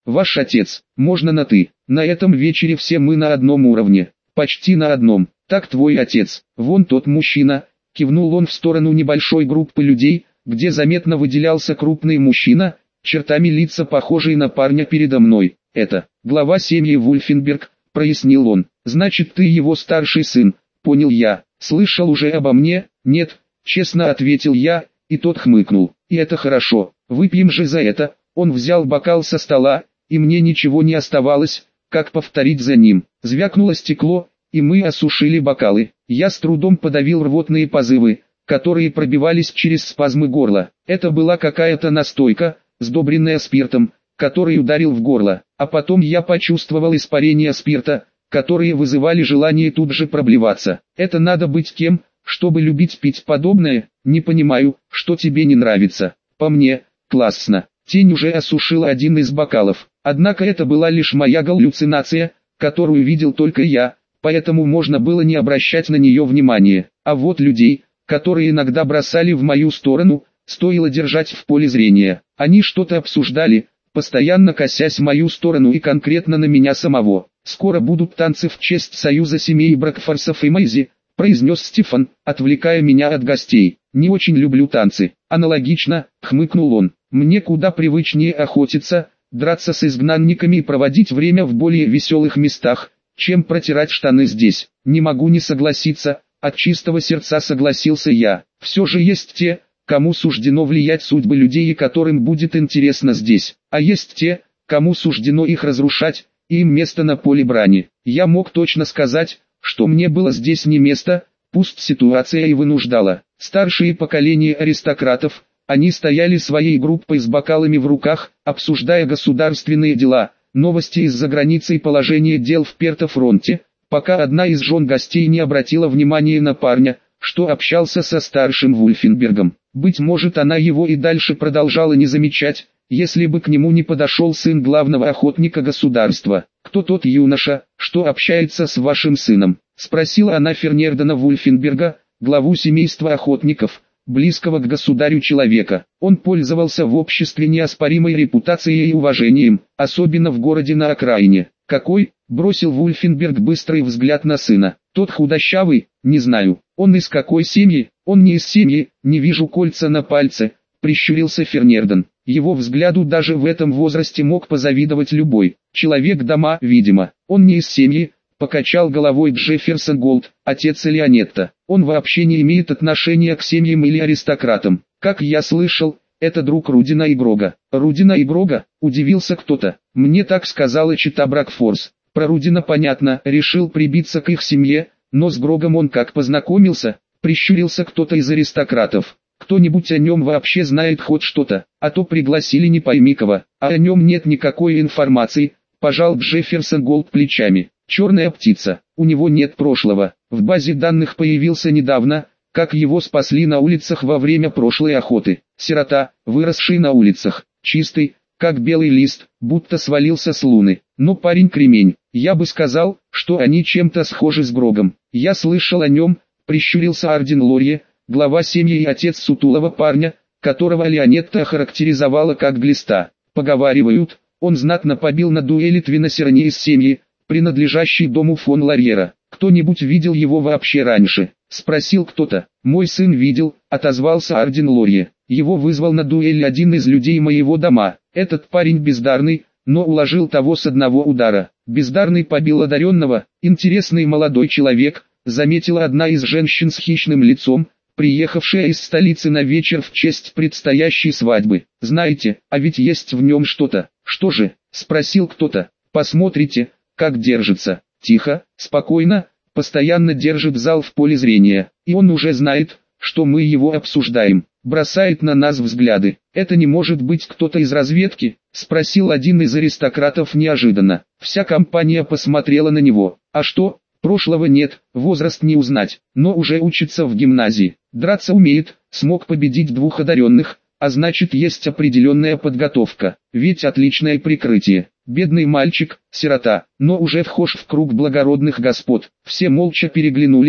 ваш отец, можно на «ты». На этом вечере все мы на одном уровне, почти на одном. Так твой отец, вон тот мужчина, кивнул он в сторону небольшой группы людей, где заметно выделялся крупный мужчина, чертами лица похожий на парня передо мной. Это глава семьи Вульфенберг, прояснил он. Значит, ты его старший сын, понял я. Слышал уже обо мне? Нет, честно ответил я, и тот хмыкнул. И это хорошо, выпьем же за это. Он взял бокал со стола, и мне ничего не оставалось, как повторить за ним. Звякнуло стекло, и мы осушили бокалы. Я с трудом подавил рвотные позывы, которые пробивались через спазмы горла. Это была какая-то настойка, сдобренная спиртом, который ударил в горло. А потом я почувствовал испарение спирта, которые вызывали желание тут же проблеваться. Это надо быть кем, чтобы любить пить подобное? Не понимаю, что тебе не нравится. По мне, классно. Тень уже осушила один из бокалов. Однако это была лишь моя галлюцинация, которую видел только я, поэтому можно было не обращать на нее внимания. А вот людей, которые иногда бросали в мою сторону, стоило держать в поле зрения. Они что-то обсуждали, постоянно косясь в мою сторону и конкретно на меня самого. «Скоро будут танцы в честь союза семей Бракфорсов и Мэйзи», произнес Стефан, отвлекая меня от гостей. «Не очень люблю танцы». «Аналогично», хмыкнул он. «Мне куда привычнее охотиться, драться с изгнанниками и проводить время в более веселых местах, чем протирать штаны здесь». «Не могу не согласиться», от чистого сердца согласился я. «Все же есть те, кому суждено влиять судьбы людей и которым будет интересно здесь, а есть те, кому суждено их разрушать, и им место на поле брани. Я мог точно сказать, что мне было здесь не место, пусть ситуация и вынуждала. Старшие поколения аристократов, они стояли своей группой с бокалами в руках, обсуждая государственные дела, новости из-за границы и положение дел в Пертофронте, пока одна из жен гостей не обратила внимания на парня, что общался со старшим Вульфенбергом. Быть может, она его и дальше продолжала не замечать, если бы к нему не подошел сын главного охотника государства. «Кто тот юноша, что общается с вашим сыном?» — спросила она Фернердена Вульфенберга, главу семейства охотников, близкого к государю человека. Он пользовался в обществе неоспоримой репутацией и уважением, особенно в городе на окраине. «Какой?» — бросил Вульфенберг быстрый взгляд на сына. «Тот худощавый? Не знаю. Он из какой семьи?» «Он не из семьи, не вижу кольца на пальце», — прищурился Фернерден. Его взгляду даже в этом возрасте мог позавидовать любой человек дома, видимо. «Он не из семьи», — покачал головой Джефферсон Голд, отец Леонетта. «Он вообще не имеет отношения к семьям или аристократам. Как я слышал, это друг Рудина и Грога». «Рудина и Грога?» — удивился кто-то. «Мне так сказала чита Бракфорс». Про Рудина понятно, решил прибиться к их семье, но с Грогом он как познакомился, прищурился кто-то из аристократов. «Кто-нибудь о нем вообще знает хоть что-то, а то пригласили не пойми кого, а о нем нет никакой информации», пожал Джефферсон Голд плечами. «Черная птица, у него нет прошлого, в базе данных появился недавно, как его спасли на улицах во время прошлой охоты. Сирота, выросший на улицах, чистый, как белый лист, будто свалился с луны. Но парень кремень, я бы сказал, что они чем-то схожи с Грогом. Я слышал о нем», прищурился Арден Лорье, глава семьи и отец сутулого парня, которого Леонетта охарактеризовала как глиста. «Поговаривают, он знатно побил на дуэли Твиносерни из семьи, принадлежащей дому фон Ларьера. Кто-нибудь видел его вообще раньше?» — спросил кто-то. «Мой сын видел», — отозвался Арден Лорье. «Его вызвал на дуэль один из людей моего дома. Этот парень бездарный, но уложил того с одного удара. Бездарный побил одаренного, интересный молодой человек», — заметила одна из женщин с хищным лицом, приехавшая из столицы на вечер в честь предстоящей свадьбы. «Знаете, а ведь есть в нем что-то». «Что же?» — спросил кто-то. «Посмотрите, как держится. Тихо, спокойно, постоянно держит зал в поле зрения. И он уже знает, что мы его обсуждаем. Бросает на нас взгляды. Это не может быть кто-то из разведки?» — спросил один из аристократов неожиданно. Вся компания посмотрела на него. «А что? Прошлого нет, возраст не узнать, но уже учится в гимназии. Драться умеет, смог победить двух одаренных, а значит есть определенная подготовка, ведь отличное прикрытие. Бедный мальчик, сирота, но уже вхож в круг благородных господ». Все молча переглянулись,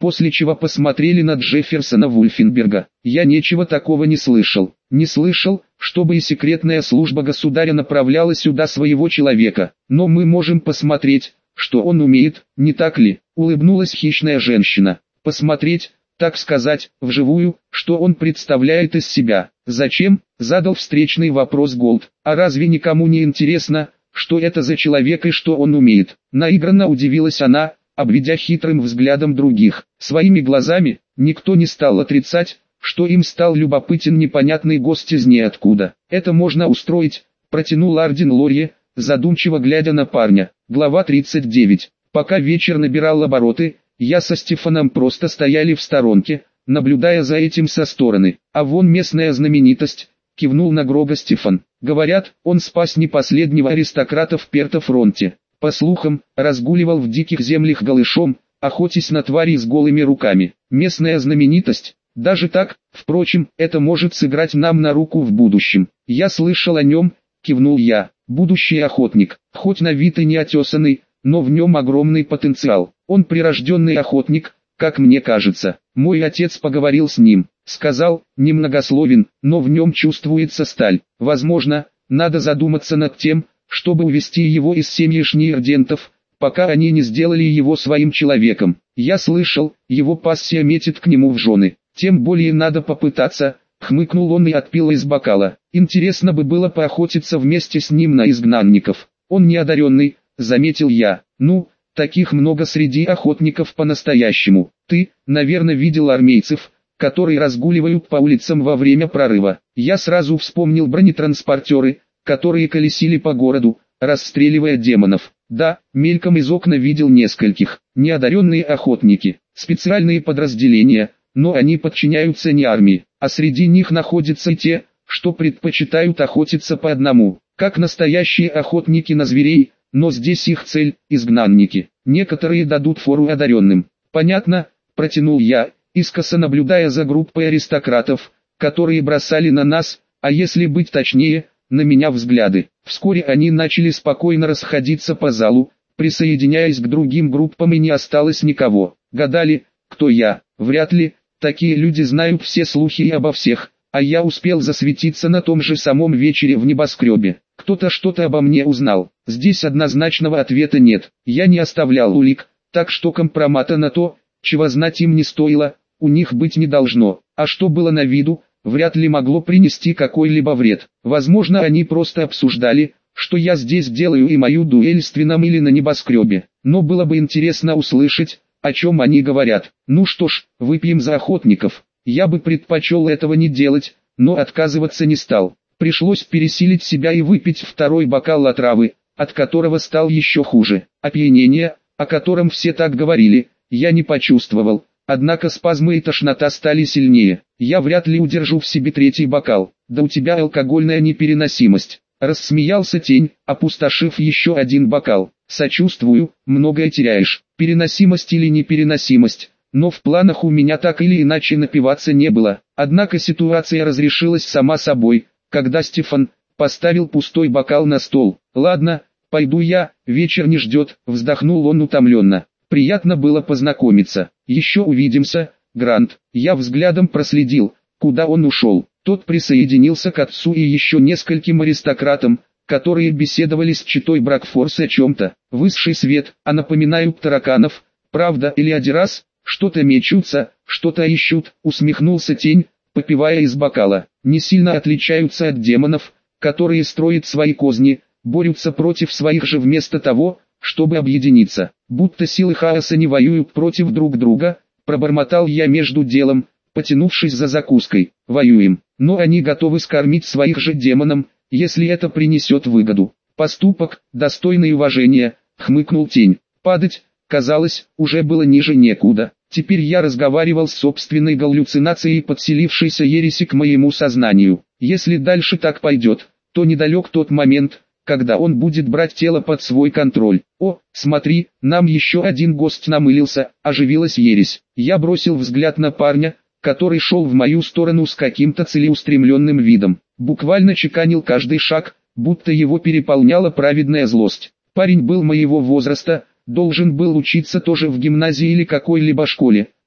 после чего посмотрели на Джефферсона Вульфенберга. Я ничего такого не слышал. Не слышал, чтобы и секретная служба государя направляла сюда своего человека. Но мы можем посмотреть, что он умеет, не так ли? Улыбнулась хищная женщина. Посмотреть, так сказать, вживую, что он представляет из себя. Зачем? Задал встречный вопрос Голд. А разве никому не интересно, что это за человек и что он умеет? Наигранно удивилась она, обведя хитрым взглядом других. Своими глазами, никто не стал отрицать, что им стал любопытен непонятный гость из ниоткуда. Это можно устроить, протянул Арден Лорье, задумчиво глядя на парня. Глава 39. Пока вечер набирал обороты, я со Стефаном просто стояли в сторонке, наблюдая за этим со стороны. А вон местная знаменитость, кивнул на Грога Стефан. Говорят, он спас не последнего аристократа в Перто-фронте. По слухам, разгуливал в диких землях голышом, охотясь на твари с голыми руками. Местная знаменитость. Даже так, впрочем, это может сыграть нам на руку в будущем. Я слышал о нем, кивнул я. Будущий охотник, хоть на вид и не отесанный, но в нем огромный потенциал. Он прирожденный охотник, как мне кажется. Мой отец поговорил с ним, сказал, немногословен, но в нем чувствуется сталь. Возможно, надо задуматься над тем, чтобы увести его из семьи Шниердентов, пока они не сделали его своим человеком. Я слышал, его пассия метит к нему в жены. Тем более надо попытаться, хмыкнул он и отпил из бокала. Интересно бы было поохотиться вместе с ним на изгнанников. Он не одаренный, заметил я. Ну, таких много среди охотников по-настоящему. Ты, наверное, видел армейцев, которые разгуливают по улицам во время прорыва. Я сразу вспомнил бронетранспортеры, которые колесили по городу, расстреливая демонов. Да, мельком из окна видел нескольких. Неодаренные охотники, специальные подразделения, но они подчиняются не армии, а среди них находятся и те, что предпочитают охотиться по одному, как настоящие охотники на зверей, но здесь их цель – изгнанники. Некоторые дадут фору одаренным. Понятно, протянул я, искоса наблюдая за группой аристократов, которые бросали на нас, а если быть точнее, на меня взгляды. Вскоре они начали спокойно расходиться по залу, присоединяясь к другим группам, и не осталось никого. Гадали, кто я? Вряд ли, такие люди знают все слухи и обо всех, а я успел засветиться на том же самом вечере в небоскребе. Кто-то что-то обо мне узнал. Здесь однозначного ответа нет. Я не оставлял улик, так что компромата на то, чего знать им не стоило, у них быть не должно. А что было на виду, вряд ли могло принести какой-либо вред. Возможно, они просто обсуждали, что я здесь делаю и мою дуэль с Твином или на небоскребе. Но было бы интересно услышать, о чем они говорят. Ну что ж, выпьем за охотников. Я бы предпочел этого не делать, но отказываться не стал. Пришлось пересилить себя и выпить второй бокал отравы, от которого стал еще хуже. Опьянение, о котором все так говорили, я не почувствовал. Однако спазмы и тошнота стали сильнее. Я вряд ли удержу в себе третий бокал. Да у тебя алкогольная непереносимость. Рассмеялся Тень, опустошив еще один бокал. Сочувствую, многое теряешь. Переносимость или непереносимость. Но в планах у меня так или иначе напиваться не было. Однако ситуация разрешилась сама собой, когда Стефан поставил пустой бокал на стол. Ладно, пойду я, вечер не ждет, вздохнул он утомленно. Приятно было познакомиться. Еще увидимся, Грант. Я взглядом проследил, куда он ушел. Тот присоединился к отцу и еще нескольким аристократам, которые беседовали с читой Бракфорс о чем-то. Высший свет, а напоминают тараканов, правда или Адирас, что-то мечутся, что-то ищут, усмехнулся Тень, попивая из бокала. Не сильно отличаются от демонов, которые строят свои козни, борются против своих же вместо того, чтобы объединиться. Будто силы хаоса не воюют против друг друга, пробормотал я между делом, потянувшись за закуской. Воюем, но они готовы скормить своих же демонам, если это принесет выгоду. Поступок, достойный уважения, хмыкнул Тень. Падать, казалось, уже было ниже некуда. Теперь я разговаривал с собственной галлюцинацией, подселившейся ереси к моему сознанию. Если дальше так пойдет, то недалек тот момент, когда он будет брать тело под свой контроль. О, смотри, нам еще один гость намылился, оживилась ересь. Я бросил взгляд на парня, который шел в мою сторону с каким-то целеустремленным видом. Буквально чеканил каждый шаг, будто его переполняла праведная злость. Парень был моего возраста, должен был учиться тоже в гимназии или какой-либо школе,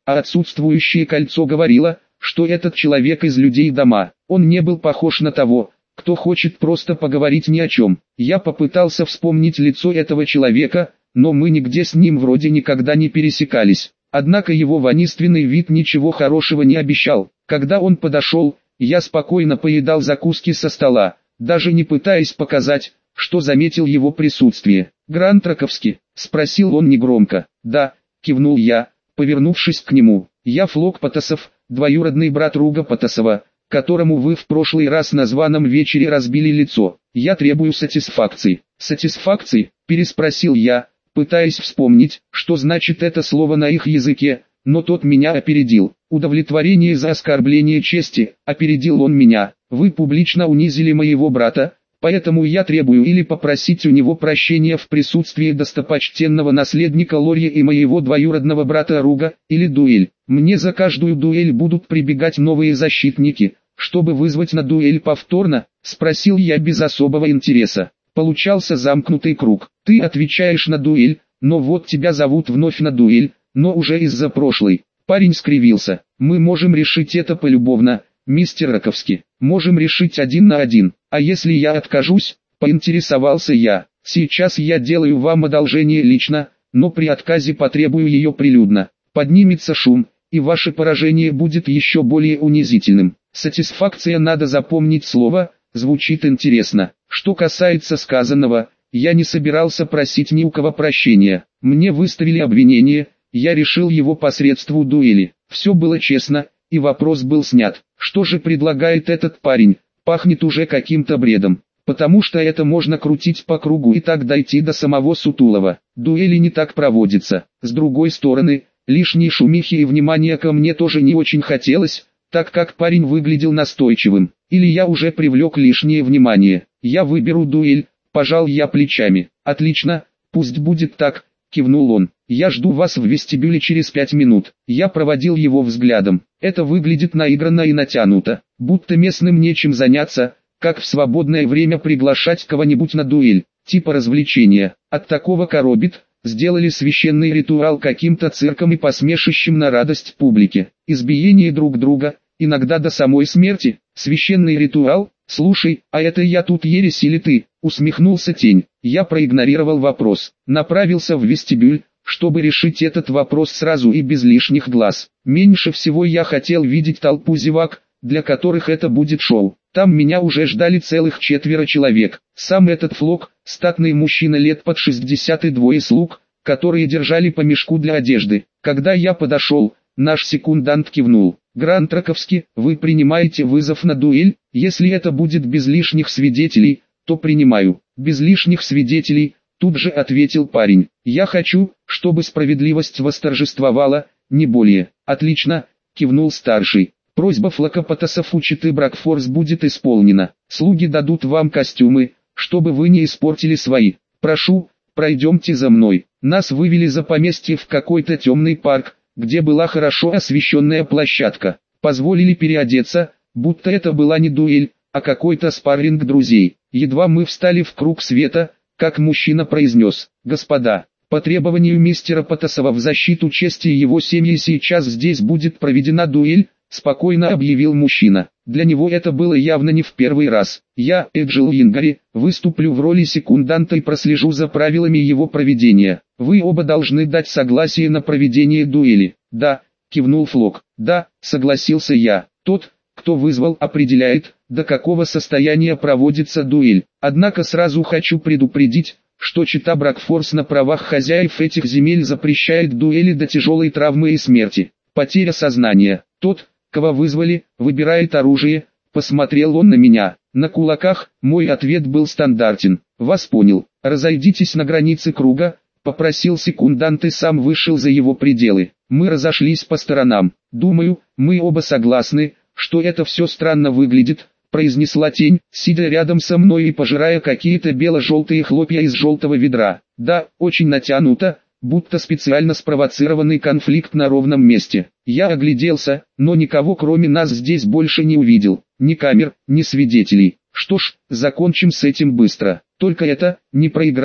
а отсутствующее кольцо говорило, что этот человек из людей дома. Он не был похож на того, кто хочет просто поговорить ни о чем. Я попытался вспомнить лицо этого человека, но мы нигде с ним вроде никогда не пересекались. Однако его воинственный вид ничего хорошего не обещал. Когда он подошел, я спокойно поедал закуски со стола, даже не пытаясь показать, что заметил его присутствие. «Грант Раковский?» — спросил он негромко. «Да», — кивнул я, повернувшись к нему. «Я Флок Потасов, двоюродный брат Руга Потасова, которому вы в прошлый раз на званом вечере разбили лицо. Я требую сатисфакции». «Сатисфакции?» — переспросил я, пытаясь вспомнить, что значит это слово на их языке, но тот меня опередил. «Удовлетворение за оскорбление чести», — опередил он меня. «Вы публично унизили моего брата, поэтому я требую или попросить у него прощения в присутствии достопочтенного наследника Лорья и моего двоюродного брата Руга, или дуэль. Мне за каждую дуэль будут прибегать новые защитники, чтобы вызвать на дуэль повторно?» — спросил я без особого интереса. Получался замкнутый круг. «Ты отвечаешь на дуэль, но вот тебя зовут вновь на дуэль, но уже из-за прошлой». Парень скривился. «Мы можем решить это полюбовно, мистер Раковский. Можем решить 1 на 1. А если я откажусь?» — поинтересовался я. «Сейчас я делаю вам одолжение лично, но при отказе потребую ее прилюдно. Поднимется шум, и ваше поражение будет еще более унизительным». Сатисфакция, надо запомнить слово, звучит интересно. Что касается сказанного, я не собирался просить ни у кого прощения. Мне выставили обвинение, я решил его посредством дуэли. Все было честно, и вопрос был снят. Что же предлагает этот парень? Пахнет уже каким-то бредом. Потому что это можно крутить по кругу и так дойти до самого Сутулова. Дуэли не так проводятся. С другой стороны, лишней шумихи и внимания ко мне тоже не очень хотелось, так как парень выглядел настойчивым. Или я уже привлек лишнее внимание. «Я выберу дуэль», — пожал я плечами. «Отлично, пусть будет так», — кивнул он. «Я жду вас в вестибюле через 5 минут». Я проводил его взглядом. Это выглядит наигранно и натянуто, будто местным нечем заняться, как в свободное время приглашать кого-нибудь на дуэль, типа развлечения. От такого коробит. Сделали священный ритуал каким-то цирком и посмешищем на радость публике. Избиение друг друга, иногда до самой смерти. Священный ритуал? Слушай, а это я тут ересь или ты? Усмехнулся тень. Я проигнорировал вопрос. Направился в вестибюль, чтобы решить этот вопрос сразу и без лишних глаз. Меньше всего я хотел видеть толпу зевак, для которых это будет шоу. Там меня уже ждали целых 4 человек. Сам этот Флок, статный мужчина лет под 60 и 2 слуг, которые держали по мешку для одежды. Когда я подошел, наш секундант кивнул. «Грант Раковский, вы принимаете вызов на дуэль? Если это будет без лишних свидетелей, то принимаю». «Без лишних свидетелей», тут же ответил парень. «Я хочу, чтобы справедливость восторжествовала, не более». «Отлично», кивнул старший. «Просьба Флока Потасов учит и Бракфорс будет исполнена. Слуги дадут вам костюмы, чтобы вы не испортили свои. Прошу, пройдемте за мной». Нас вывели за поместье в какой-то темный парк, где была хорошо освещенная площадка. Позволили переодеться, будто это была не дуэль, а какой-то спарринг друзей. Едва мы встали в круг света, как мужчина произнес: «Господа, по требованию мистера Потасова в защиту чести его семьи сейчас здесь будет проведена дуэль», спокойно объявил мужчина. Для него это было явно не в первый раз. «Я, Эджил Ингари, выступлю в роли секунданта и прослежу за правилами его проведения. Вы оба должны дать согласие на проведение дуэли». «Да», кивнул Флок. «Да», согласился я. «Тот, кто вызвал, определяет, до какого состояния проводится дуэль. Однако сразу хочу предупредить, что чета Бракфорс на правах хозяев этих земель запрещает дуэли до тяжелой травмы и смерти. Потеря сознания. Тот, кого вызвали, выбирает оружие». Посмотрел он на меня. На кулаках мой ответ был стандартен. «Вас понял. Разойдитесь на границе круга», попросил секундант и сам вышел за его пределы. Мы разошлись по сторонам. «Думаю, мы оба согласны, что это все странно выглядит», произнесла тень, сидя рядом со мной и пожирая какие-то бело-желтые хлопья из желтого ведра. «Да, очень натянуто, будто специально спровоцированный конфликт на ровном месте». Я огляделся, но никого кроме нас здесь больше не увидел. Ни камер, ни свидетелей. «Что ж, закончим с этим быстро. Только это, не проиграй»,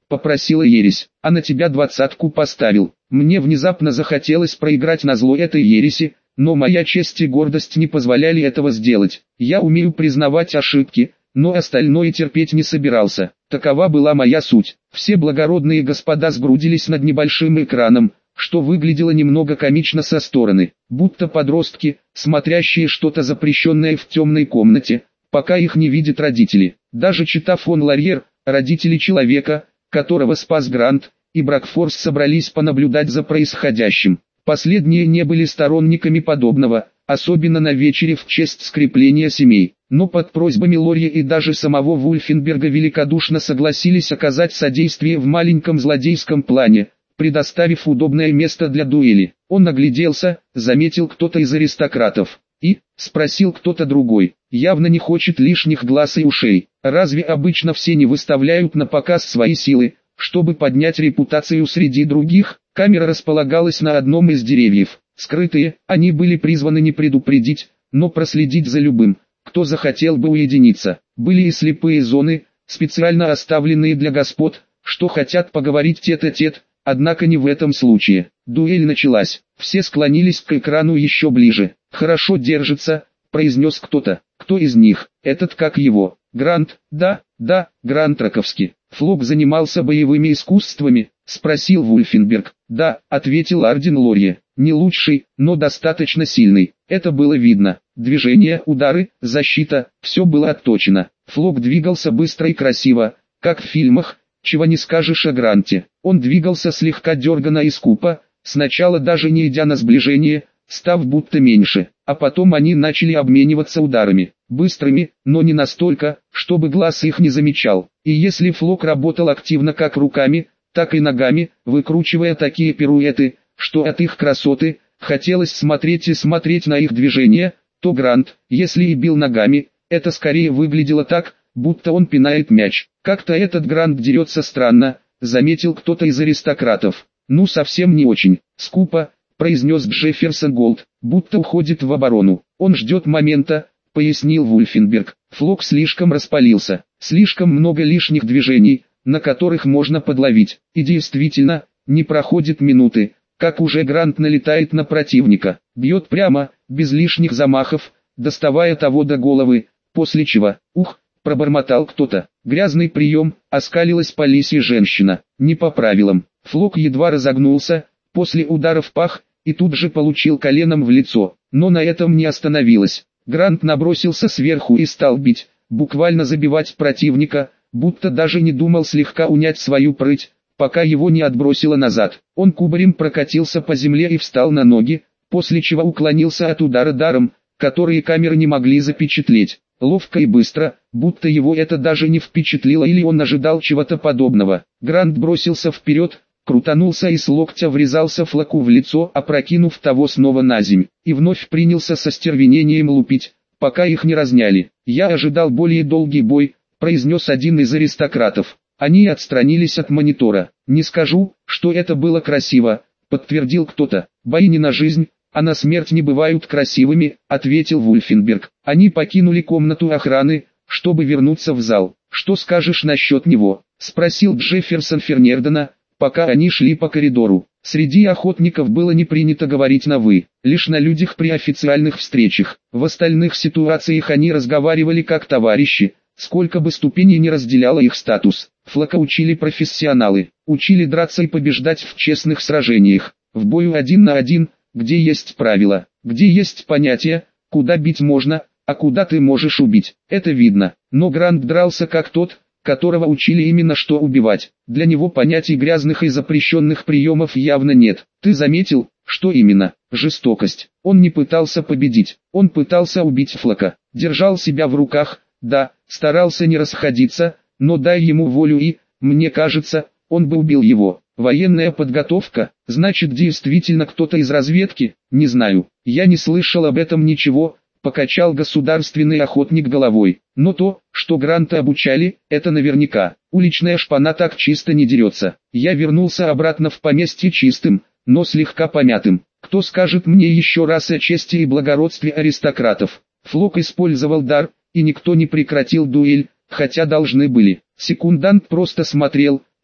попросила ересь. А на тебя 20-ку поставил. Мне внезапно захотелось проиграть назло этой ереси, но моя честь и гордость не позволяли этого сделать. Я умею признавать ошибки, но остальное терпеть не собирался. Такова была моя суть. Все благородные господа сгрудились над небольшим экраном, что выглядело немного комично со стороны, будто подростки, смотрящие что-то запрещенное в темной комнате, пока их не видят родители. Даже чита фон Ларьер, родители человека, которого спас Грант, и Бракфорс собрались понаблюдать за происходящим. Последние не были сторонниками подобного, особенно на вечере в честь скрепления семей, но под просьбами Лорье и даже самого Вульфенберга великодушно согласились оказать содействие в маленьком злодейском плане, предоставив удобное место для дуэли. Он огляделся, заметил кто-то из аристократов, и спросил кто-то другой, явно не хочет лишних глаз и ушей. Разве обычно все не выставляют на показ свои силы, чтобы поднять репутацию среди других? Камера располагалась на одном из деревьев. Скрытые, они были призваны не предупредить, но проследить за любым, кто захотел бы уединиться. Были и слепые зоны, специально оставленные для господ, что хотят поговорить тет-а-тет, однако не в этом случае. Дуэль началась. Все склонились к экрану еще ближе. «Хорошо держится», — произнес кто-то. «Кто из них? Этот как его? Грант?» «Да, Грант Раковский». «Флок занимался боевыми искусствами?» — спросил Вульфенберг. «Да», — ответил Арден Лорье. «Не лучший, но достаточно сильный. Это было видно. Движения, удары, защита, все было отточено. Флок двигался быстро и красиво, как в фильмах, чего не скажешь о Гранте. Он двигался слегка дерганно и скупо, сначала даже не идя на сближение, став будто меньше, а потом они начали обмениваться ударами, быстрыми, но не настолько, чтобы глаз их не замечал. И если Флок работал активно как руками, так и ногами, выкручивая такие пируэты, что от их красоты хотелось смотреть и смотреть на их движения, то Грант, если и бил ногами, это скорее выглядело так, будто он пинает мяч. «Как-то этот Грант дерется странно», — заметил кто-то из аристократов. «Ну совсем не очень, скупо», — произнес Джефферсон Голд, «будто уходит в оборону. Он ждет момента», — пояснил Вульфенберг. Флок слишком распалился, слишком много лишних движений, на которых можно подловить. И действительно, не проходит минуты, как уже Грант налетает на противника, бьет прямо, без лишних замахов, доставая того до головы, после чего, пробормотал кто-то. Грязный прием, оскалилась по лисье женщина. Не по правилам. Флок едва разогнулся, после удара в пах, и тут же получил коленом в лицо. Но на этом не остановилось. Грант набросился сверху и стал бить, буквально забивать противника, будто даже не думал слегка унять свою прыть, пока его не отбросило назад. Он кубарем прокатился по земле и встал на ноги, после чего уклонился от удара даром, которые камеры не могли запечатлеть. Ловко и быстро, будто его это даже не впечатлило или он ожидал чего-то подобного. Грант бросился вперед, крутанулся и с локтя врезался Флоку в лицо, опрокинув того снова на земь, и вновь принялся со стервенением лупить, пока их не разняли. «Я ожидал более долгий бой», — произнес один из аристократов. Они отстранились от монитора. «Не скажу, что это было красиво», — подтвердил кто-то. «Бои не на жизнь, а на смерть не бывают красивыми», — ответил Вульфенберг. Они покинули комнату охраны, чтобы вернуться в зал. «Что скажешь насчет него?» — спросил Джефферсон Фернердона, пока они шли по коридору. Среди охотников было не принято говорить на «вы», лишь на людях при официальных встречах. В остальных ситуациях они разговаривали как товарищи, сколько бы ступеней не разделяло их статус. Флока учили профессионалы, учили драться и побеждать в честных сражениях, в бою 1 на 1, где есть правила, где есть понятие, куда бить можно, а куда ты можешь убить. Это видно. Но Грант дрался как тот, которого учили именно что убивать. Для него понятий грязных и запрещенных приемов явно нет. Ты заметил, что именно? Жестокость. Он не пытался победить, он пытался убить Флока. Держал себя в руках, да, старался не расходиться, но дай ему волю и, мне кажется, он бы убил его. Военная подготовка, значит действительно кто-то из разведки, не знаю. Я не слышал об этом ничего, покачал государственный охотник головой. Но то, что Гранта обучали, это наверняка. Уличная шпана так чисто не дерется. Я вернулся обратно в поместье чистым, но слегка помятым. Кто скажет мне еще раз о чести и благородстве аристократов? Флок использовал дар, и никто не прекратил дуэль, хотя должны были. Секундант просто смотрел,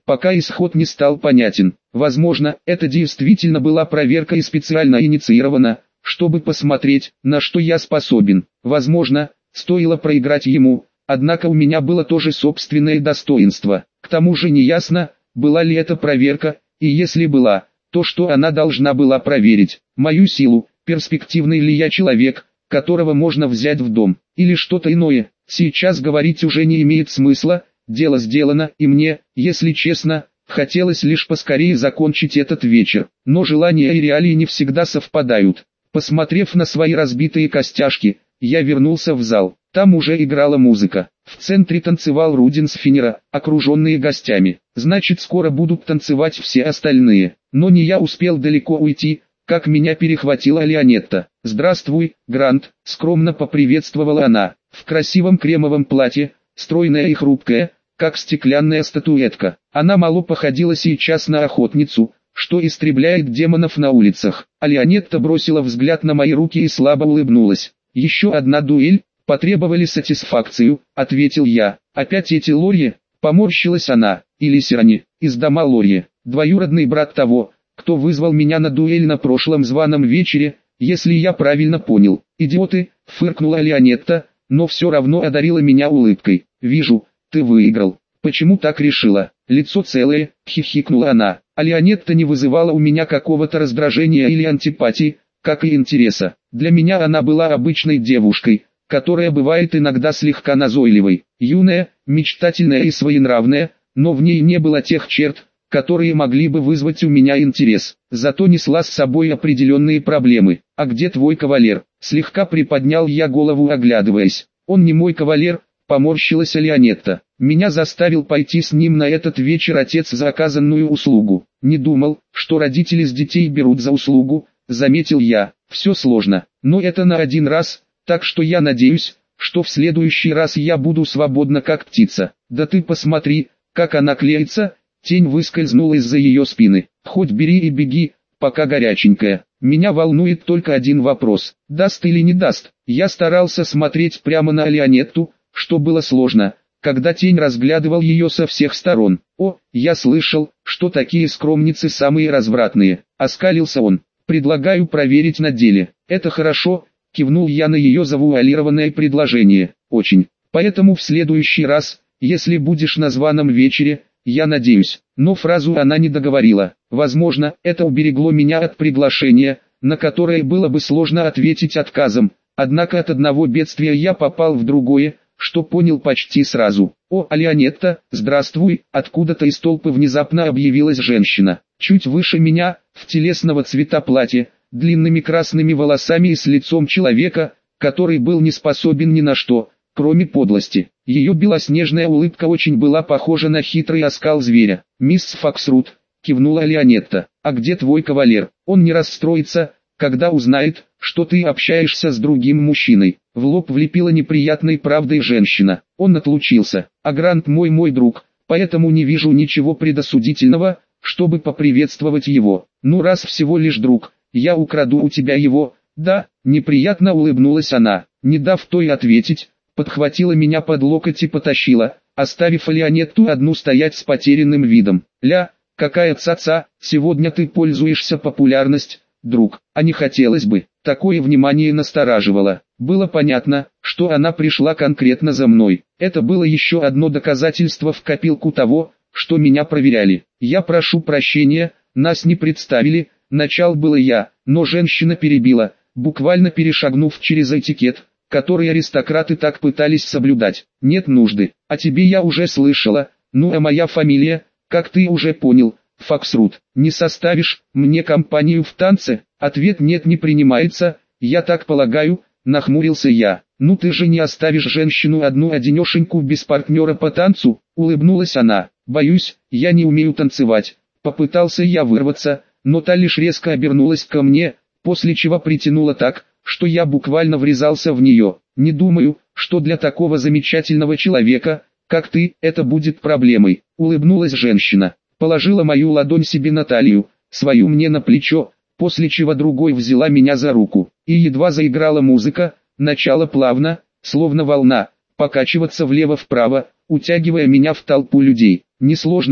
пока исход не стал понятен. Возможно, это действительно была проверка и специально инициирована, чтобы посмотреть, на что я способен. Возможно, стоило проиграть ему, однако у меня было тоже собственное достоинство. К тому же неясно, была ли это проверка, и если была, то что она должна была проверить? Мою силу, перспективный ли я человек, которого можно взять в дом, или что-то иное. Сейчас говорить уже не имеет смысла, дело сделано, и мне, если честно, хотелось лишь поскорее закончить этот вечер. Но желания и реалии не всегда совпадают. Посмотрев на свои разбитые костяшки, я вернулся в зал. Там уже играла музыка. В центре танцевал Рудинс Финнера, окруженные гостями. Значит, скоро будут танцевать все остальные. Но не я успел далеко уйти, как меня перехватила Леонетта. «Здравствуй, Грант», — скромно поприветствовала она. В красивом кремовом платье, стройная и хрупкая, как стеклянная статуэтка. Она мало походила сейчас на охотницу, что истребляет демонов на улицах. А Леонетта бросила взгляд на мои руки и слабо улыбнулась. «Еще одна дуэль, потребовали сатисфакцию», — ответил я. «Опять эти Лорьи?» — поморщилась она. «Или Сирани, из дома Лорьи, двоюродный брат того, кто вызвал меня на дуэль на прошлом званом вечере, если я правильно понял». «Идиоты», — фыркнула Леонетта, но все равно одарила меня улыбкой. «Вижу, ты выиграл. Почему так решила?» «Лицо целое», — хихикнула она. А Леонетта не вызывала у меня какого-то раздражения или антипатии, как и интереса. Для меня она была обычной девушкой, которая бывает иногда слегка назойливой, юная, мечтательная и своенравная, но в ней не было тех черт, которые могли бы вызвать у меня интерес. Зато несла с собой определенные проблемы. «А где твой кавалер?» Слегка приподнял я голову, оглядываясь. «Он не мой кавалер», — поморщилась Леонетта. «Меня заставил пойти с ним на этот вечер отец за оказанную услугу. Не думал, что родители с детей берут за услугу», — заметил я. «Все сложно, но это на один раз, так что я надеюсь, что в следующий раз я буду свободна как птица». «Да ты посмотри, как она клеится», — тень выскользнула из-за ее спины. «Хоть бери и беги, пока горяченькая. Меня волнует только один вопрос, даст или не даст». Я старался смотреть прямо на Леонетту, что было сложно, когда тень разглядывал ее со всех сторон. «О, я слышал, что такие скромницы самые развратные», — оскалился он. «Предлагаю проверить на деле». «Это хорошо», — кивнул я на ее завуалированное предложение. «Очень. Поэтому в следующий раз, если будешь на званом вечере, я надеюсь». Но фразу она не договорила. Возможно, это уберегло меня от приглашения, на которое было бы сложно ответить отказом. Однако от одного бедствия я попал в другое, что понял почти сразу. «О, Леонетта, здравствуй!» Откуда-то из толпы внезапно объявилась женщина. Чуть выше меня, в телесного цвета платье, длинными красными волосами и с лицом человека, который был не способен ни на что, кроме подлости. Ее белоснежная улыбка очень была похожа на хитрый оскал зверя. «Мисс Фоксрут», — кивнула Леонетта, — «а где твой кавалер? Он не расстроится, когда узнает, что ты общаешься с другим мужчиной». В лоб влепила неприятной правдой женщина. «Он отлучился, а Грант мой друг, поэтому не вижу ничего предосудительного, чтобы поприветствовать его. Ну раз всего лишь друг, я украду у тебя его». «Да», — неприятно улыбнулась она, не дав той ответить, подхватила меня под локоть и потащила, оставив Леонетту одну стоять с потерянным видом. «Ля, какая цаца, сегодня ты пользуешься популярностью, друг, а не хотелось бы». Такое внимание настораживало. Было понятно, что она пришла конкретно за мной. Это было еще одно доказательство в копилку того, что меня проверяли. «Я прошу прощения, нас не представили», — начал было я, но женщина перебила, буквально перешагнув через этикет, который аристократы так пытались соблюдать. «Нет нужды, о тебе я уже слышала, ну а моя фамилия, как ты уже понял, Фоксрут. Не составишь мне компанию в танце?» Ответ «нет» не принимается, я так полагаю, нахмурился я. «Ну ты же не оставишь женщину одну-одинешеньку без партнера по танцу», улыбнулась она. «Боюсь, я не умею танцевать». Попытался я вырваться, но та лишь резко обернулась ко мне, после чего притянула так, что я буквально врезался в нее. «Не думаю, что для такого замечательного человека, как ты, это будет проблемой», улыбнулась женщина. Положила мою ладонь себе на талию, свою мне на плечо, после чего другой взяла меня за руку, и едва заиграла музыка, начала плавно, словно волна, покачиваться влево-вправо, утягивая меня в толпу людей. «Несложно»,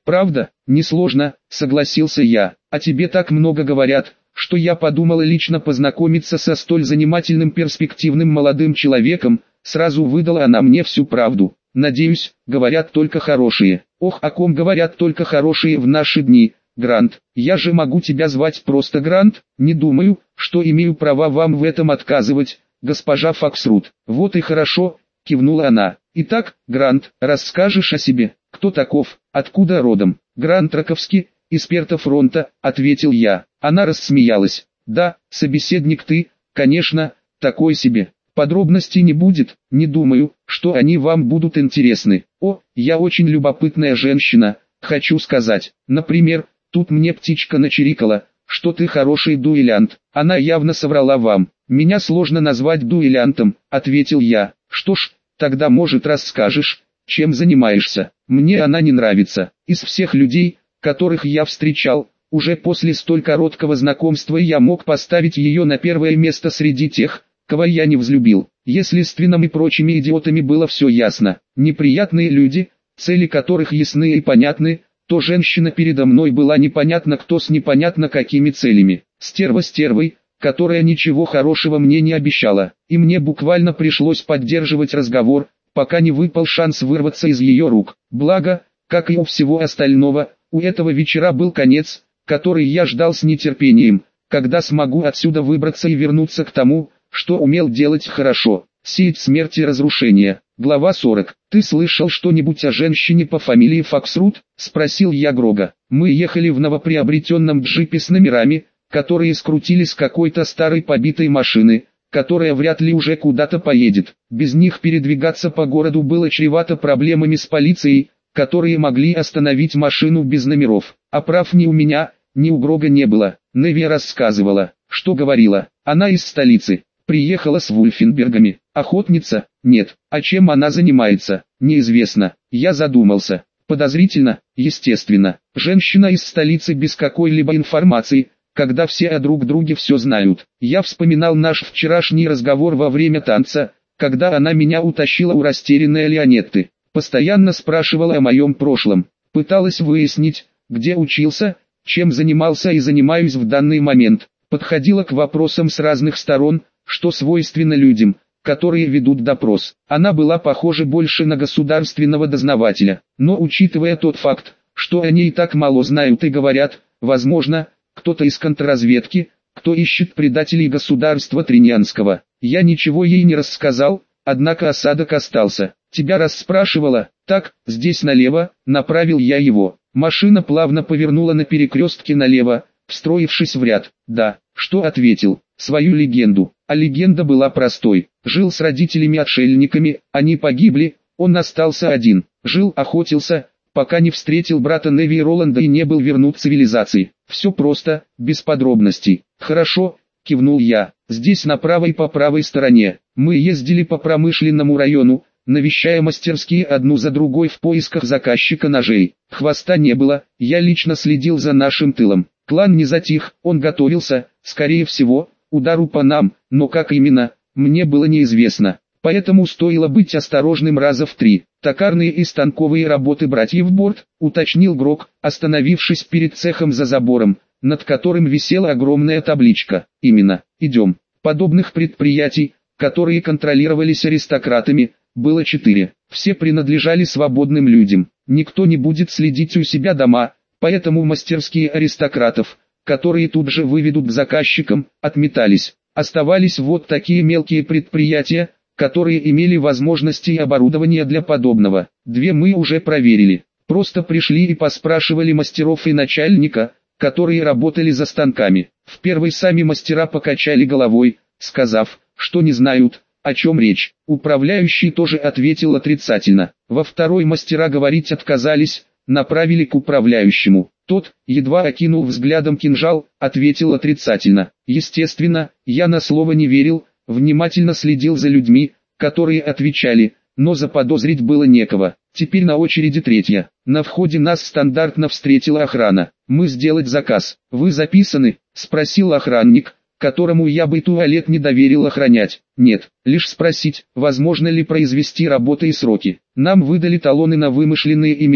Правда, несложно, согласился я. А тебе так много говорят, что я подумала лично познакомиться со столь занимательным перспективным молодым человеком. Сразу выдала она мне всю правду. Надеюсь, говорят только хорошие. Ох, о ком говорят только хорошие в наши дни. Грант, я же могу тебя звать просто Грант? Не думаю, что имею право вам в этом отказывать, госпожа Фоксрут. Вот и хорошо, кивнула она. Итак, Грант, расскажешь о себе, кто таков, откуда родом? Грант Раковский, из Перта-фронта, ответил я. Она рассмеялась. Да, собеседник ты, конечно, такой себе. Подробностей не будет, не думаю, что они вам будут интересны. О, я очень любопытная женщина, хочу сказать. Например, тут мне птичка начирикала, что ты хороший дуэлянт. Она явно соврала вам. Меня сложно назвать дуэлянтом, ответил я. Что ж, тогда может расскажешь, чем занимаешься. Мне она не нравится. Из всех людей, которых я встречал, уже после столь короткого знакомства я мог поставить ее на первое место среди тех, кого я не взлюбил. Если с Твином и прочими идиотами было все ясно, неприятные люди, цели которых ясны и понятны, то женщина передо мной была непонятно кто с непонятно какими целями. Стерва стервой, которая ничего хорошего мне не обещала, и мне буквально пришлось поддерживать разговор, пока не выпал шанс вырваться из ее рук. Благо, как и у всего остального, у этого вечера был конец, который я ждал с нетерпением, когда смогу отсюда выбраться и вернуться к тому, что умел делать хорошо. Сеять смерть и разрушение. Глава 40. «Ты слышал что-нибудь о женщине по фамилии Фоксрут?» – спросил я Грога. Мы ехали в новоприобретенном джипе с номерами, которые скрутили с какой-то старой побитой машины, которая вряд ли уже куда-то поедет. Без них передвигаться по городу было чревато проблемами с полицией, которые могли остановить машину без номеров. А прав ни у меня, ни у Грога не было. Неви рассказывала, что говорила. Она из столицы. Приехала с Вульфенбергами. Охотница? Нет. А чем она занимается? Неизвестно. Я задумался. Подозрительно, естественно. Женщина из столицы без какой-либо информации, когда все о друг друге все знают. Я вспоминал наш вчерашний разговор во время танца, когда она меня утащила у растерянной Леонетты. Постоянно спрашивала о моем прошлом. Пыталась выяснить, где учился, чем занимался и занимаюсь в данный момент. Подходила к вопросам с разных сторон, что свойственно людям, которые ведут допрос. Она была похожа больше на государственного дознавателя. Но учитывая тот факт, что они и так мало знают и говорят, возможно, кто-то из контрразведки, кто ищет предателей государства Триньянского. Я ничего ей не рассказал, однако осадок остался. Тебя расспрашивала? Так, здесь налево, направил я его. Машина плавно повернула на перекрестке налево, встроившись в ряд. Да, что ответил? Свою легенду. А легенда была простой. Жил с родителями-отшельниками, они погибли, он остался один. Жил, охотился, пока не встретил брата Неви и Роланда и не был вернут цивилизации. Все просто, без подробностей. Хорошо, кивнул я. Здесь направо и по правой стороне. Мы ездили по промышленному району, навещая мастерские одну за другой в поисках заказчика ножей. Хвоста не было, я лично следил за нашим тылом. Клан не затих, он готовился, скорее всего, удару по нам, но как именно, мне было неизвестно. Поэтому стоило быть осторожным раза в 3. Токарные и станковые работы братьев Борт, уточнил Грог, остановившись перед цехом за забором, над которым висела огромная табличка. Именно, идем. Подобных предприятий, которые контролировались аристократами, было 4. Все принадлежали свободным людям. Никто не будет следить у себя дома, поэтому мастерские аристократов, которые тут же выведут к заказчикам, отметались. Оставались вот такие мелкие предприятия, которые имели возможности и оборудование для подобного. 2 мы уже проверили. Просто пришли и поспрашивали мастеров и начальника, которые работали за станками. В первой сами мастера покачали головой, сказав, что не знают, о чем речь. Управляющий тоже ответил отрицательно. Во второй мастера говорить отказались, направили к управляющему. Тот, едва окинул взглядом кинжал, ответил отрицательно. Естественно, я на слово не верил, внимательно следил за людьми, которые отвечали, но заподозрить было некого. Теперь на очереди 3. На входе нас стандартно встретила охрана. «Мы сделать заказ. Вы записаны?» – спросил охранник, которому я бы туалет не доверил охранять. Нет, лишь спросить, возможно ли произвести работы и сроки. Нам выдали талоны на вымышленные имена,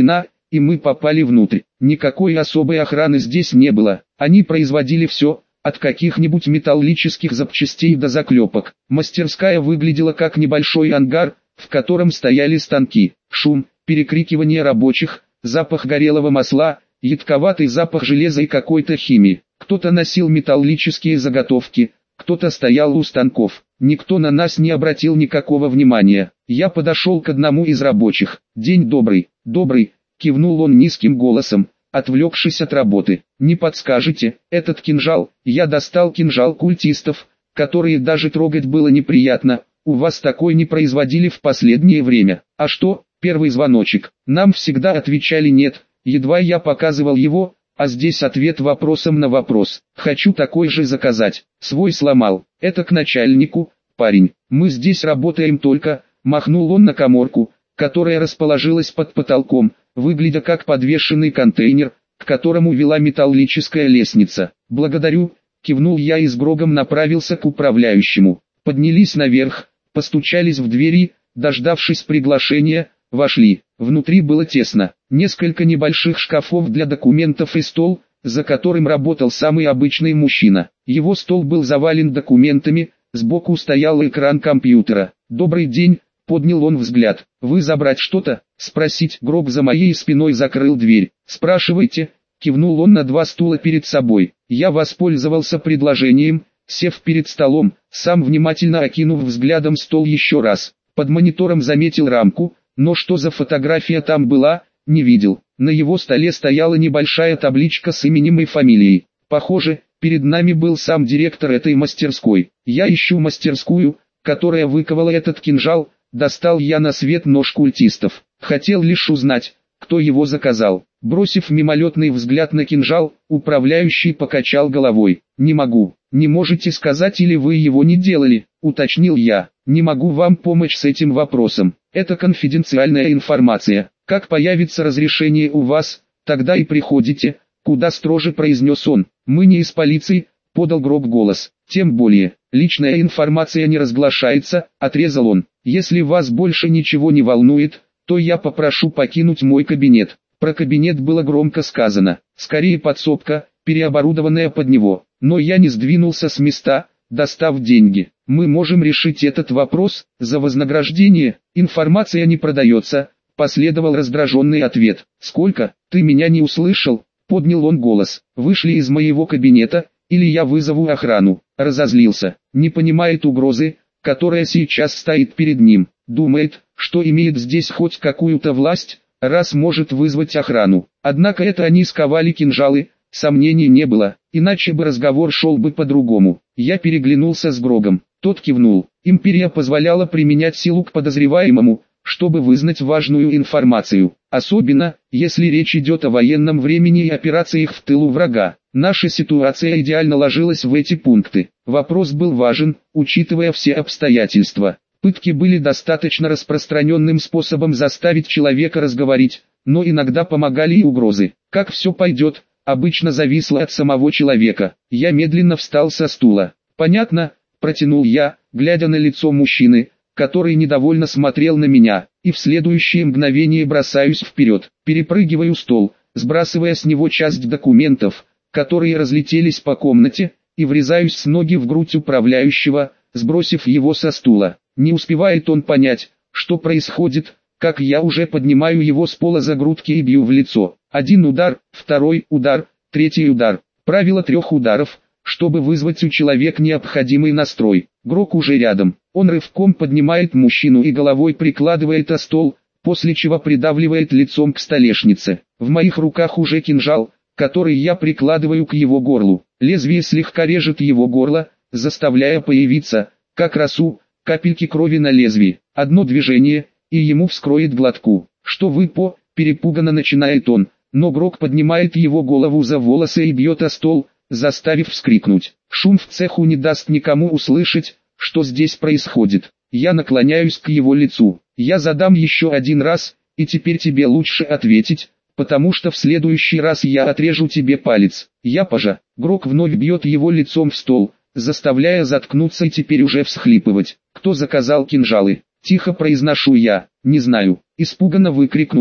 и мы попали внутрь. Никакой особой охраны здесь не было. Они производили все, от каких-нибудь металлических запчастей до заклепок. Мастерская выглядела как небольшой ангар, в котором стояли станки. Шум, перекрикивание рабочих, запах горелого масла, едковатый запах железа и какой-то химии. Кто-то носил металлические заготовки, кто-то стоял у станков. Никто на нас не обратил никакого внимания. Я подошел к одному из рабочих. «День добрый». «Добрый», кивнул он низким голосом, отвлекшись от работы. «Не подскажете, этот кинжал?» Я достал кинжал культистов, которые даже трогать было неприятно. «У вас такой не производили в последнее время». «А что?» Первый звоночек. Нам всегда отвечали «нет», едва я показывал его, а здесь ответ вопросом на вопрос. «Хочу такой же заказать». Свой сломал. «Это к начальнику, парень. Мы здесь работаем только», махнул он на каморку, которая расположилась под потолком, выглядя как подвешенный контейнер, к которому вела металлическая лестница. «Благодарю», кивнул я и с Грогом направился к управляющему. Поднялись наверх, постучались в двери, дождавшись приглашения, вошли. Внутри было тесно. Несколько небольших шкафов для документов и стол, за которым работал самый обычный мужчина. Его стол был завален документами, сбоку стоял экран компьютера. «Добрый день», поднял он взгляд. «Вы забрать что-то?» «Спросить». Грог за моей спиной закрыл дверь. «Спрашивайте», кивнул он на два стула перед собой. Я воспользовался предложением, сев перед столом, сам внимательно окинув взглядом стол еще раз. Под монитором заметил рамку, но что за фотография там была, не видел. На его столе стояла небольшая табличка с именем и фамилией. Похоже, перед нами был сам директор этой мастерской. «Я ищу мастерскую, которая выковала этот кинжал», достал я на свет нож культистов. Хотел лишь узнать, кто его заказал. Бросив мимолетный взгляд на кинжал, управляющий покачал головой. «Не могу». «Не можете сказать или вы его не делали?» — уточнил я. «Не могу вам помочь с этим вопросом. Это конфиденциальная информация. Как появится разрешение у вас, тогда и приходите», — куда строже произнес он. «Мы не из полиции», — подал Грог голос. «Тем более, личная информация не разглашается», — отрезал он. «Если вас больше ничего не волнует, то я попрошу покинуть мой кабинет». Про кабинет было громко сказано. Скорее подсобка, переоборудованная под него. Но я не сдвинулся с места, достав деньги. «Мы можем решить этот вопрос, за вознаграждение, информация не продается», — последовал раздраженный ответ. «Сколько? Ты меня не услышал?» — поднял он голос. «Вышли из моего кабинета, или я вызову охрану». Разозлился. Не понимает угрозы, которая сейчас стоит перед ним. Думает, что имеет здесь хоть какую-то власть, раз может вызвать охрану. Однако это они сковали кинжалы, сомнений не было, иначе бы разговор шел бы по-другому. Я переглянулся с Грогом, тот кивнул. Империя позволяла применять силу к подозреваемому, чтобы вызнать важную информацию, особенно, если речь идет о военном времени и операциях в тылу врага. Наша ситуация идеально ложилась в эти пункты. Вопрос был важен, учитывая все обстоятельства. Пытки были достаточно распространенным способом заставить человека разговорить, но иногда помогали и угрозы. Как все пойдет, обычно зависло от самого человека. Я медленно встал со стула. «Понятно», — протянул я, глядя на лицо мужчины, который недовольно смотрел на меня, и в следующее мгновение бросаюсь вперед, перепрыгиваю стол, сбрасывая с него часть документов, которые разлетелись по комнате, и врезаюсь с ноги в грудь управляющего, сбросив его со стула. Не успевает он понять, что происходит, как я уже поднимаю его с пола за грудки и бью в лицо. Один удар, второй удар, третий удар. Правило 3 ударов, чтобы вызвать у человека необходимый настрой. Грог уже рядом. Он рывком поднимает мужчину и головой прикладывает о стол, после чего придавливает лицом к столешнице. В моих руках уже кинжал, который я прикладываю к его горлу. Лезвие слегка режет его горло, заставляя появиться, как росу, капельки крови на лезвии. Одно движение, и ему вскроет глотку. «Что вы по...» — перепуганно начинает он, но Грог поднимает его голову за волосы и бьет о стол, заставив вскрикнуть. Шум в цеху не даст никому услышать, что здесь происходит. Я наклоняюсь к его лицу. «Я задам еще один раз, и теперь тебе лучше ответить, потому что в следующий раз я отрежу тебе палец». «Я пожа». Грог вновь бьет его лицом в стол, заставляя заткнуться и теперь уже всхлипывать. «Кто заказал кинжалы?» Тихо произношу я. «Не знаю», — испуганно выкрикнул он.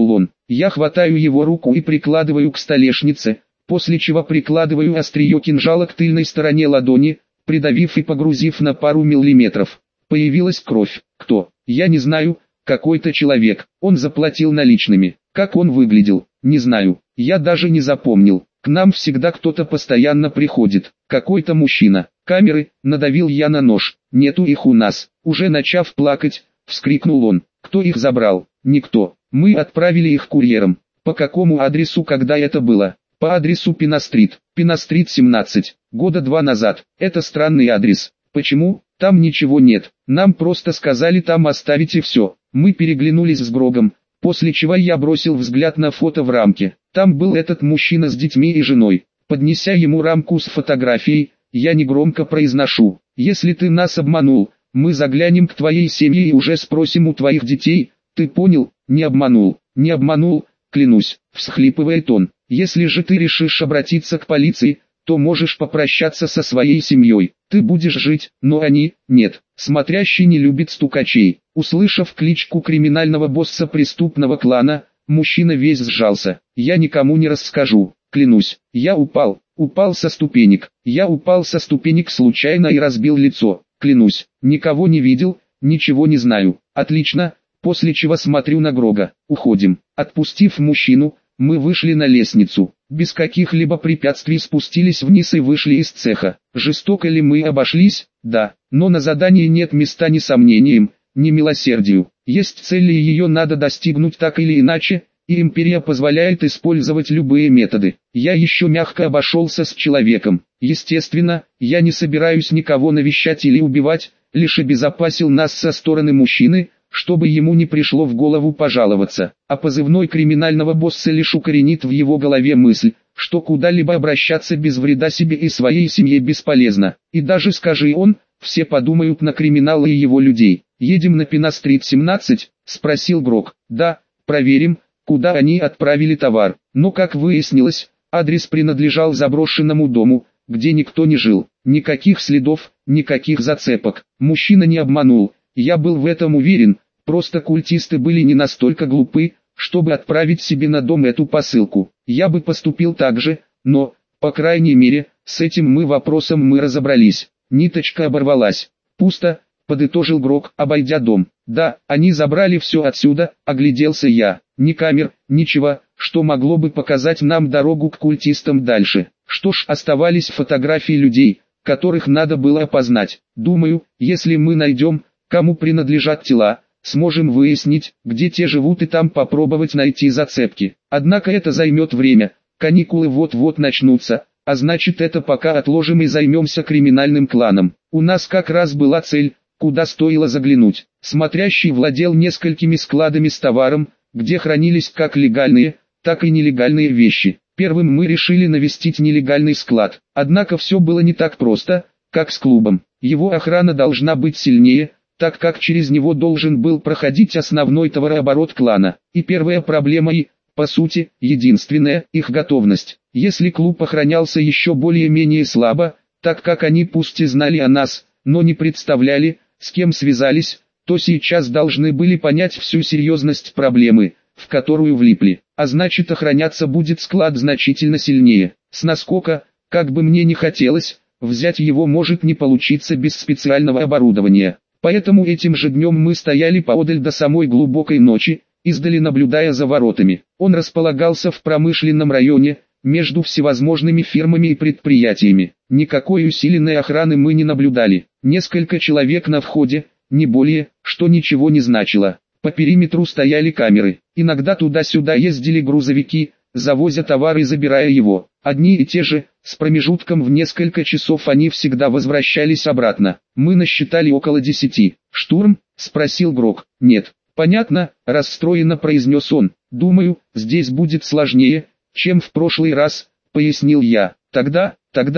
Я хватаю его руку и прикладываю к столешнице, после чего прикладываю острие кинжала к тыльной стороне ладони, придавив и погрузив на пару миллиметров. Появилась кровь. Кто? Я не знаю. Какой-то человек. Он заплатил наличными. Как он выглядел? Не знаю. Я даже не запомнил. К нам всегда кто-то постоянно приходит. Какой-то мужчина. Камеры. Надавил я на нож. Нету их у нас. Уже начав плакать, вскрикнул он. Кто их забрал? Никто. Мы отправили их курьером. По какому адресу, когда это было? По адресу Пина-стрит. Пина-стрит 17. Года 2 назад. Это странный адрес. Почему? Там ничего нет. Нам просто сказали там оставить и все. Мы переглянулись с Грогом, после чего я бросил взгляд на фото в рамке. Там был этот мужчина с детьми и женой. Поднеся ему рамку с фотографией, я негромко произношу: «Если ты нас обманул, мы заглянем к твоей семье и уже спросим у твоих детей, ты понял? Не обманул, не обманул, клянусь», всхлипывает он. «Если же ты решишь обратиться к полиции, то можешь попрощаться со своей семьей. Ты будешь жить, но они, нет». Смотрящий не любит стукачей. Услышав кличку криминального босса преступного клана, мужчина весь сжался. «Я никому не расскажу, клянусь. Я упал со ступенек. Я упал со ступенек случайно и разбил лицо, клянусь. Никого не видел, ничего не знаю». «Отлично», после чего смотрю на Грога. «Уходим». Отпустив мужчину, мы вышли на лестницу. Без каких-либо препятствий спустились вниз и вышли из цеха. Жестоко ли мы обошлись? Да. Но на задании нет места ни сомнениям, ни милосердию. Есть цель, и ее надо достигнуть так или иначе, и империя позволяет использовать любые методы. Я еще мягко обошелся с человеком. Естественно, я не собираюсь никого навещать или убивать, лишь обезопасил нас со стороны мужчины, чтобы ему не пришло в голову пожаловаться. А позывной криминального босса лишь укоренит в его голове мысль, что куда-либо обращаться без вреда себе и своей семье бесполезно. И даже скажи он, все подумают на криминала и его людей. «Едем на Пина-стрит 17?» – спросил Грог. «Да, проверим, куда они отправили товар». Но как выяснилось, адрес принадлежал заброшенному дому, где никто не жил. Никаких следов, никаких зацепок. Мужчина не обманул. Я был в этом уверен, просто культисты были не настолько глупы, чтобы отправить себе на дом эту посылку. Я бы поступил так же, но, по крайней мере, с этим вопросом мы разобрались. Ниточка оборвалась. «Пусто», подытожил Грог, обойдя дом. «Да, они забрали все отсюда», огляделся я. «Ни камер, ничего, что могло бы показать нам дорогу к культистам дальше. Что ж, оставались фотографии людей, которых надо было опознать. Думаю, если мы найдем, кому принадлежат тела, сможем выяснить, где те живут и там попробовать найти зацепки. Однако это займет время, каникулы вот-вот начнутся, а значит это пока отложим и займемся криминальным кланом. У нас как раз была цель, куда стоило заглянуть». Смотрящий владел несколькими складами с товаром, где хранились как легальные, так и нелегальные вещи. Первым мы решили навестить нелегальный склад, однако все было не так просто, как с клубом. Его охрана должна быть сильнее, так как через него должен был проходить основной товарооборот клана. И первая проблема и, по сути, единственная, их готовность. Если клуб охранялся еще более-менее слабо, так как они пусть и знали о нас, но не представляли, с кем связались, то сейчас должны были понять всю серьезность проблемы, в которую влипли. А значит, охраняться будет склад значительно сильнее. С наскока, как бы мне ни хотелось, взять его может не получиться без специального оборудования. Поэтому этим же днем мы стояли поодаль до самой глубокой ночи, издали наблюдая за воротами. Он располагался в промышленном районе, между всевозможными фирмами и предприятиями. Никакой усиленной охраны мы не наблюдали. Несколько человек на входе, не более, что ничего не значило. По периметру стояли камеры. Иногда туда-сюда ездили грузовики, завозя товар и забирая его. Одни и те же, с промежутком в несколько часов они всегда возвращались обратно. Мы насчитали около 10. «Штурм?» – спросил Грог. «Нет». «Понятно», – расстроенно произнес он. «Думаю, здесь будет сложнее, чем в прошлый раз», – пояснил я. Тогда,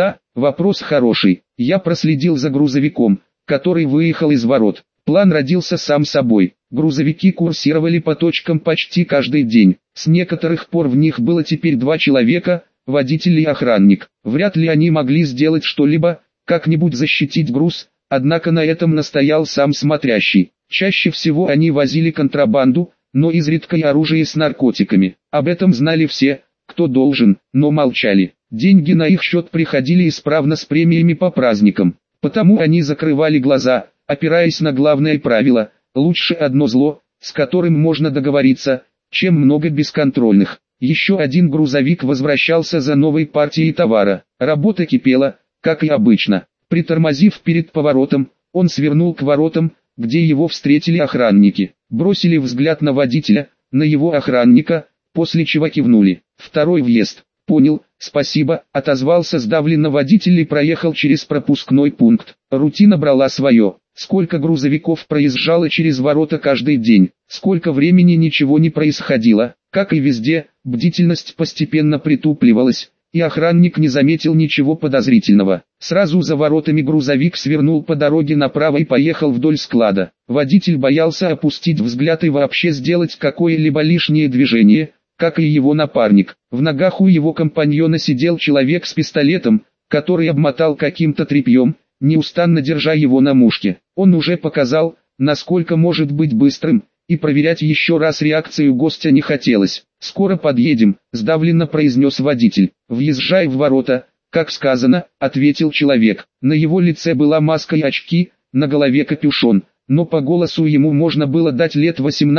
вопрос хороший. Я проследил за грузовиком, который выехал из ворот. План родился сам собой. Грузовики курсировали по точкам почти каждый день. С некоторых пор в них было теперь 2 человека, водитель и охранник. Вряд ли они могли сделать что-либо, как-нибудь защитить груз, однако на этом настоял сам смотрящий. Чаще всего они возили контрабанду, но изредка и оружие с наркотиками. Об этом знали все, кто должен, но молчали. Деньги на их счет приходили исправно с премиями по праздникам. Потому они закрывали глаза, опираясь на главное правило: лучше одно зло, с которым можно договориться, чем много бесконтрольных. Еще один грузовик возвращался за новой партией товара. Работа кипела, как и обычно. Притормозив перед поворотом, он свернул к воротам, где его встретили охранники. Бросили взгляд на водителя, на его охранника, после чего кивнули. Второй въезд. Понял, спасибо, отозвался сдавленно водитель и проехал через пропускной пункт. Рутина брала свое. Сколько грузовиков проезжало через ворота каждый день, сколько времени ничего не происходило. Как и везде, бдительность постепенно притупливалась, и охранник не заметил ничего подозрительного. Сразу за воротами грузовик свернул по дороге направо и поехал вдоль склада. Водитель боялся опустить взгляд и вообще сделать какое-либо лишнее движение, как и его напарник. В ногах у его компаньона сидел человек с пистолетом, который обмотал каким-то тряпьем, неустанно держа его на мушке. Он уже показал, насколько может быть быстрым, и проверять еще раз реакцию гостя не хотелось. «Скоро подъедем», – сдавленно произнес водитель. «Въезжай в ворота», – как сказано, – ответил человек. На его лице была маска и очки, на голове капюшон, но по голосу ему можно было дать лет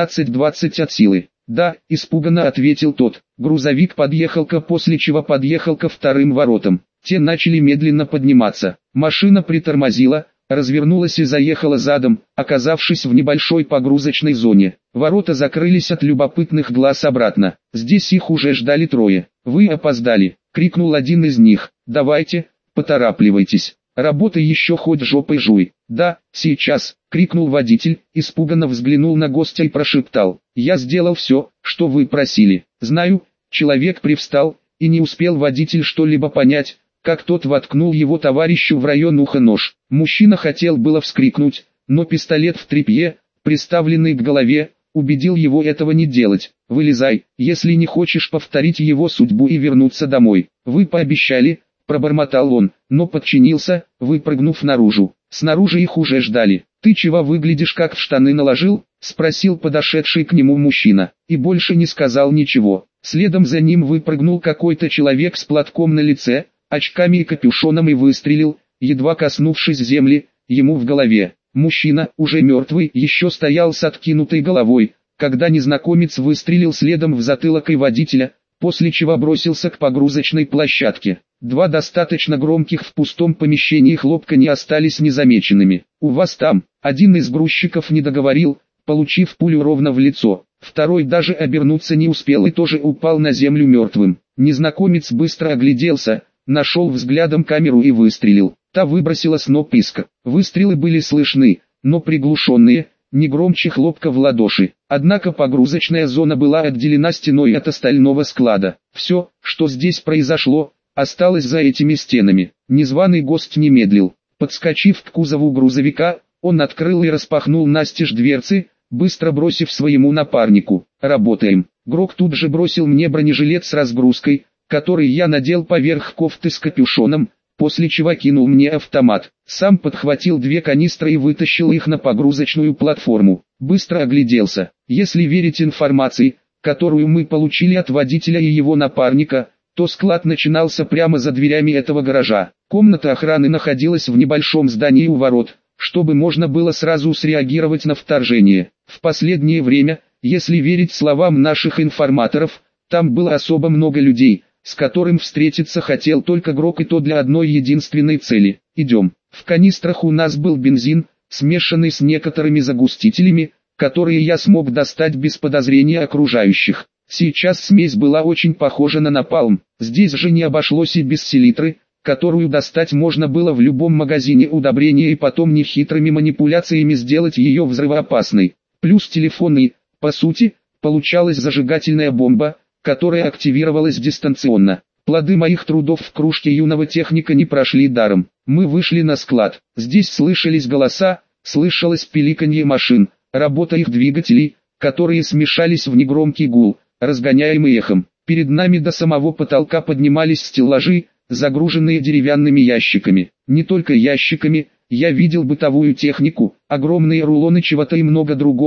18-20 от силы. «Да», – испуганно ответил тот. Грузовик подъехал после чего подъехал ко вторым воротам. Те начали медленно подниматься. Машина притормозила, развернулась и заехала задом, оказавшись в небольшой погрузочной зоне. Ворота закрылись от любопытных глаз обратно. Здесь их уже ждали трое. «Вы опоздали», — крикнул один из них. «Давайте, поторапливайтесь. Работа еще хоть жопой жуй». «Да, сейчас», — крикнул водитель, испуганно взглянул на гостя и прошептал. «Я сделал все, что вы просили». «Знаю». Человек привстал, и не успел водитель что-либо понять, как тот воткнул его товарищу в район уха нож. Мужчина хотел было вскрикнуть, но пистолет в тряпье, приставленный к голове, убедил его этого не делать. «Вылезай, если не хочешь повторить его судьбу и вернуться домой». «Вы пообещали», — пробормотал он, но подчинился, выпрыгнув наружу. Снаружи их уже ждали. «Ты чего выглядишь, как в штаны наложил?» — спросил подошедший к нему мужчина, и больше не сказал ничего. Следом за ним выпрыгнул какой-то человек с платком на лице, очками и капюшоном и выстрелил, едва коснувшись земли, ему в голове. Мужчина, уже мертвый, еще стоял с откинутой головой, когда незнакомец выстрелил следом в затылок и водителя, после чего бросился к погрузочной площадке. Два достаточно громких в пустом помещении хлопка не остались незамеченными. «У вас там», один из грузчиков не договорил, получив пулю ровно в лицо. Второй даже обернуться не успел и тоже упал на землю мертвым. Незнакомец быстро огляделся, нашел взглядом камеру и выстрелил. Та выбросила сноп искр. Выстрелы были слышны, но приглушенные, не громче хлопка в ладоши. Однако погрузочная зона была отделена стеной от остального склада. Все, что здесь произошло, осталось за этими стенами. Незваный гость не медлил. Подскочив к кузову грузовика, он открыл и распахнул настежь дверцы, быстро бросив своему напарнику: «Работаем». Грок тут же бросил мне бронежилет с разгрузкой, который я надел поверх кофты с капюшоном, после чего кинул мне автомат. Сам подхватил две канистры и вытащил их на погрузочную платформу. Быстро огляделся. Если верить информации, которую мы получили от водителя и его напарника, то склад начинался прямо за дверями этого гаража. Комната охраны находилась в небольшом здании у ворот, чтобы можно было сразу среагировать на вторжение. В последнее время, если верить словам наших информаторов, там было особо много людей, с которым встретиться хотел только Грок, и то для одной единственной цели. «Идем». В канистрах у нас был бензин, смешанный с некоторыми загустителями, которые я смог достать без подозрения окружающих. Сейчас смесь была очень похожа на напалм. Здесь же не обошлось и без селитры, которую достать можно было в любом магазине удобрения и потом нехитрыми манипуляциями сделать ее взрывоопасной. Плюс телефон и, по сути, получалась зажигательная бомба, которая активировалась дистанционно. Плоды моих трудов в кружке юного техника не прошли даром. Мы вышли на склад. Здесь слышались голоса, слышалось пиликанье машин, работа их двигателей, которые смешались в негромкий гул, разгоняемый эхом. Перед нами до самого потолка поднимались стеллажи, загруженные деревянными ящиками. Не только ящиками, я видел бытовую технику, огромные рулоны чего-то и много другого,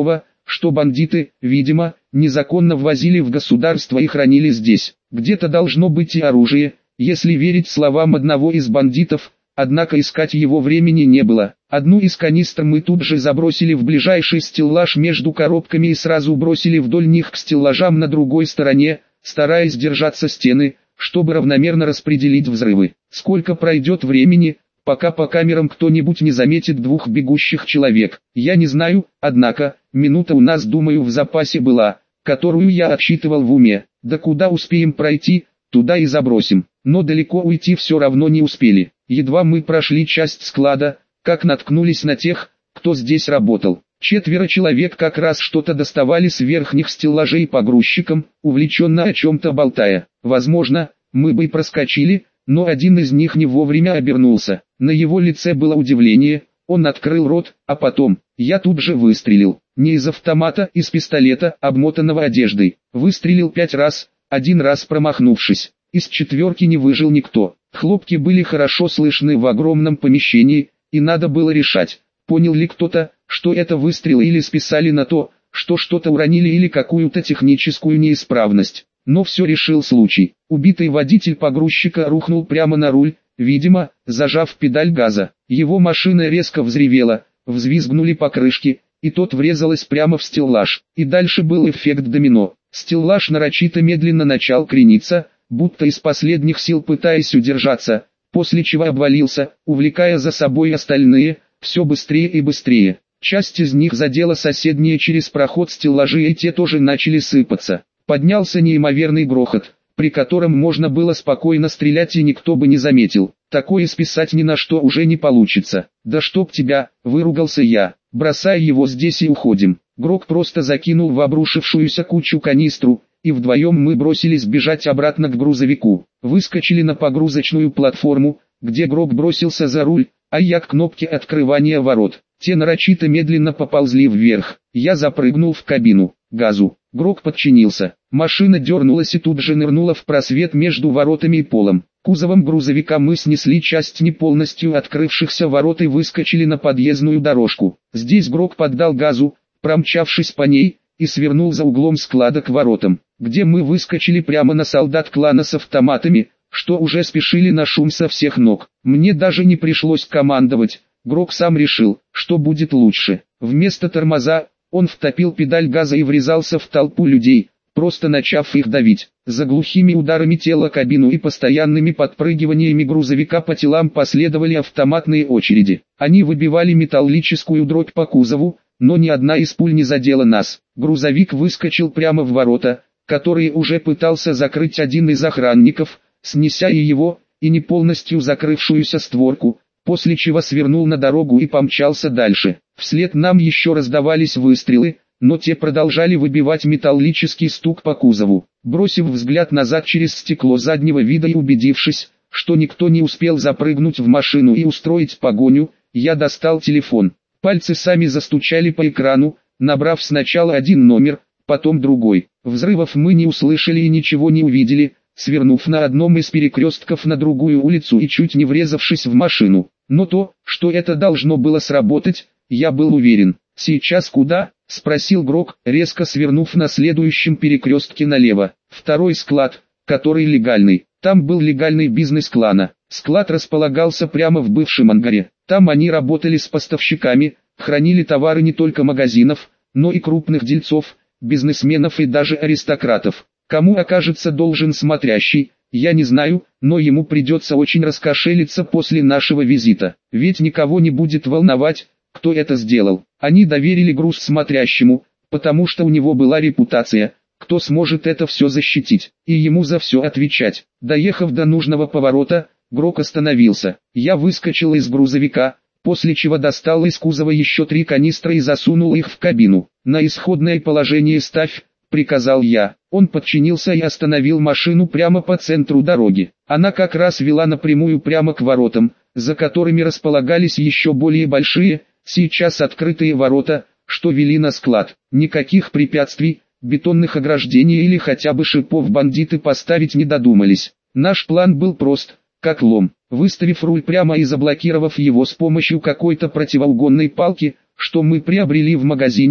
что бандиты, видимо, незаконно ввозили в государство и хранили здесь. Где-то должно быть и оружие, если верить словам одного из бандитов, однако искать его времени не было. Одну из канистр мы тут же забросили в ближайший стеллаж между коробками и сразу бросили вдоль них к стеллажам на другой стороне, стараясь держаться стены, чтобы равномерно распределить взрывы. Сколько пройдет времени, пока по камерам кто-нибудь не заметит двух бегущих человек, я не знаю, однако, минута у нас, думаю, в запасе была, которую я отсчитывал в уме. Да куда успеем пройти, туда и забросим. Но далеко уйти все равно не успели. Едва мы прошли часть склада, как наткнулись на тех, кто здесь работал. 4 человек как раз что-то доставали с верхних стеллажей погрузчикам, увлеченно о чем-то болтая. Возможно, мы бы и проскочили, но один из них не вовремя обернулся. На его лице было удивление, он открыл рот, а потом, я тут же выстрелил. Не из автомата, из пистолета, обмотанного одеждой. Выстрелил 5 раз, 1 раз промахнувшись. Из 4 не выжил никто. Хлопки были хорошо слышны в огромном помещении, и надо было решать, понял ли кто-то, что это выстрелы или списали на то, что что-то уронили или какую-то техническую неисправность. Но все решил случай. Убитый водитель погрузчика рухнул прямо на руль, видимо, зажав педаль газа. Его машина резко взревела, взвизгнули покрышки, и тот врезалась прямо в стеллаж. И дальше был эффект домино. Стеллаж нарочито медленно начал крениться, будто из последних сил пытаясь удержаться, после чего обвалился, увлекая за собой остальные, все быстрее и быстрее. Часть из них задела соседние через проход стеллажи, и те тоже начали сыпаться. Поднялся неимоверный грохот, при котором можно было спокойно стрелять и никто бы не заметил. Такое списать ни на что уже не получится. «Да чтоб тебя!» – выругался я. «Бросай его здесь и уходим». Грок просто закинул в обрушившуюся кучу канистру, и вдвоем мы бросились бежать обратно к грузовику. Выскочили на погрузочную платформу, где Грок бросился за руль, а я к кнопке открывания ворот. Те нарочито медленно поползли вверх. Я запрыгнул в кабину. Газу. Грок подчинился. Машина дернулась и тут же нырнула в просвет между воротами и полом. Кузовом грузовика мы снесли часть не полностью открывшихся ворот и выскочили на подъездную дорожку. Здесь Грок поддал газу, промчавшись по ней, и свернул за углом склада к воротам, где мы выскочили прямо на солдат клана с автоматами, что уже спешили на шум со всех ног. Мне даже не пришлось командовать, Грок сам решил, что будет лучше. Вместо тормоза, он втопил педаль газа и врезался в толпу людей, просто начав их давить. За глухими ударами тела кабину и постоянными подпрыгиваниями грузовика по телам последовали автоматные очереди. Они выбивали металлическую дробь по кузову, но ни одна из пуль не задела нас. Грузовик выскочил прямо в ворота, которые уже пытался закрыть один из охранников, снеся и его, и не полностью закрывшуюся створку, после чего свернул на дорогу и помчался дальше. Вслед нам еще раздавались выстрелы, но те продолжали выбивать металлический стук по кузову. Бросив взгляд назад через стекло заднего вида и убедившись, что никто не успел запрыгнуть в машину и устроить погоню, я достал телефон. Пальцы сами застучали по экрану, набрав сначала один номер, потом другой. Взрывов мы не услышали и ничего не увидели, свернув на одном из перекрестков на другую улицу и чуть не врезавшись в машину. Но то, что это должно было сработать, я был уверен. «Сейчас куда?» – спросил Грок, резко свернув на следующем перекрестке налево. Второй склад, который легальный. Там был легальный бизнес клана. Склад располагался прямо в бывшем ангаре. Там они работали с поставщиками, хранили товары не только магазинов, но и крупных дельцов, бизнесменов и даже аристократов. Кому окажется должен смотрящий, я не знаю, но ему придется очень раскошелиться после нашего визита. Ведь никого не будет волновать, кто это сделал. Они доверили груз смотрящему, потому что у него была репутация, кто сможет это все защитить, и ему за все отвечать. Доехав до нужного поворота, Грок остановился. Я выскочил из грузовика, после чего достал из кузова еще 3 канистры и засунул их в кабину. «На исходное положение ставь», — приказал я. Он подчинился и остановил машину прямо по центру дороги. Она как раз вела напрямую прямо к воротам, за которыми располагались еще более большие, сейчас открытые ворота, что вели на склад. Никаких препятствий, бетонных ограждений или хотя бы шипов бандиты поставить не додумались. Наш план был прост, как лом. Выставив руль прямо и заблокировав его с помощью какой-то противоугонной палки, что мы приобрели в магазине,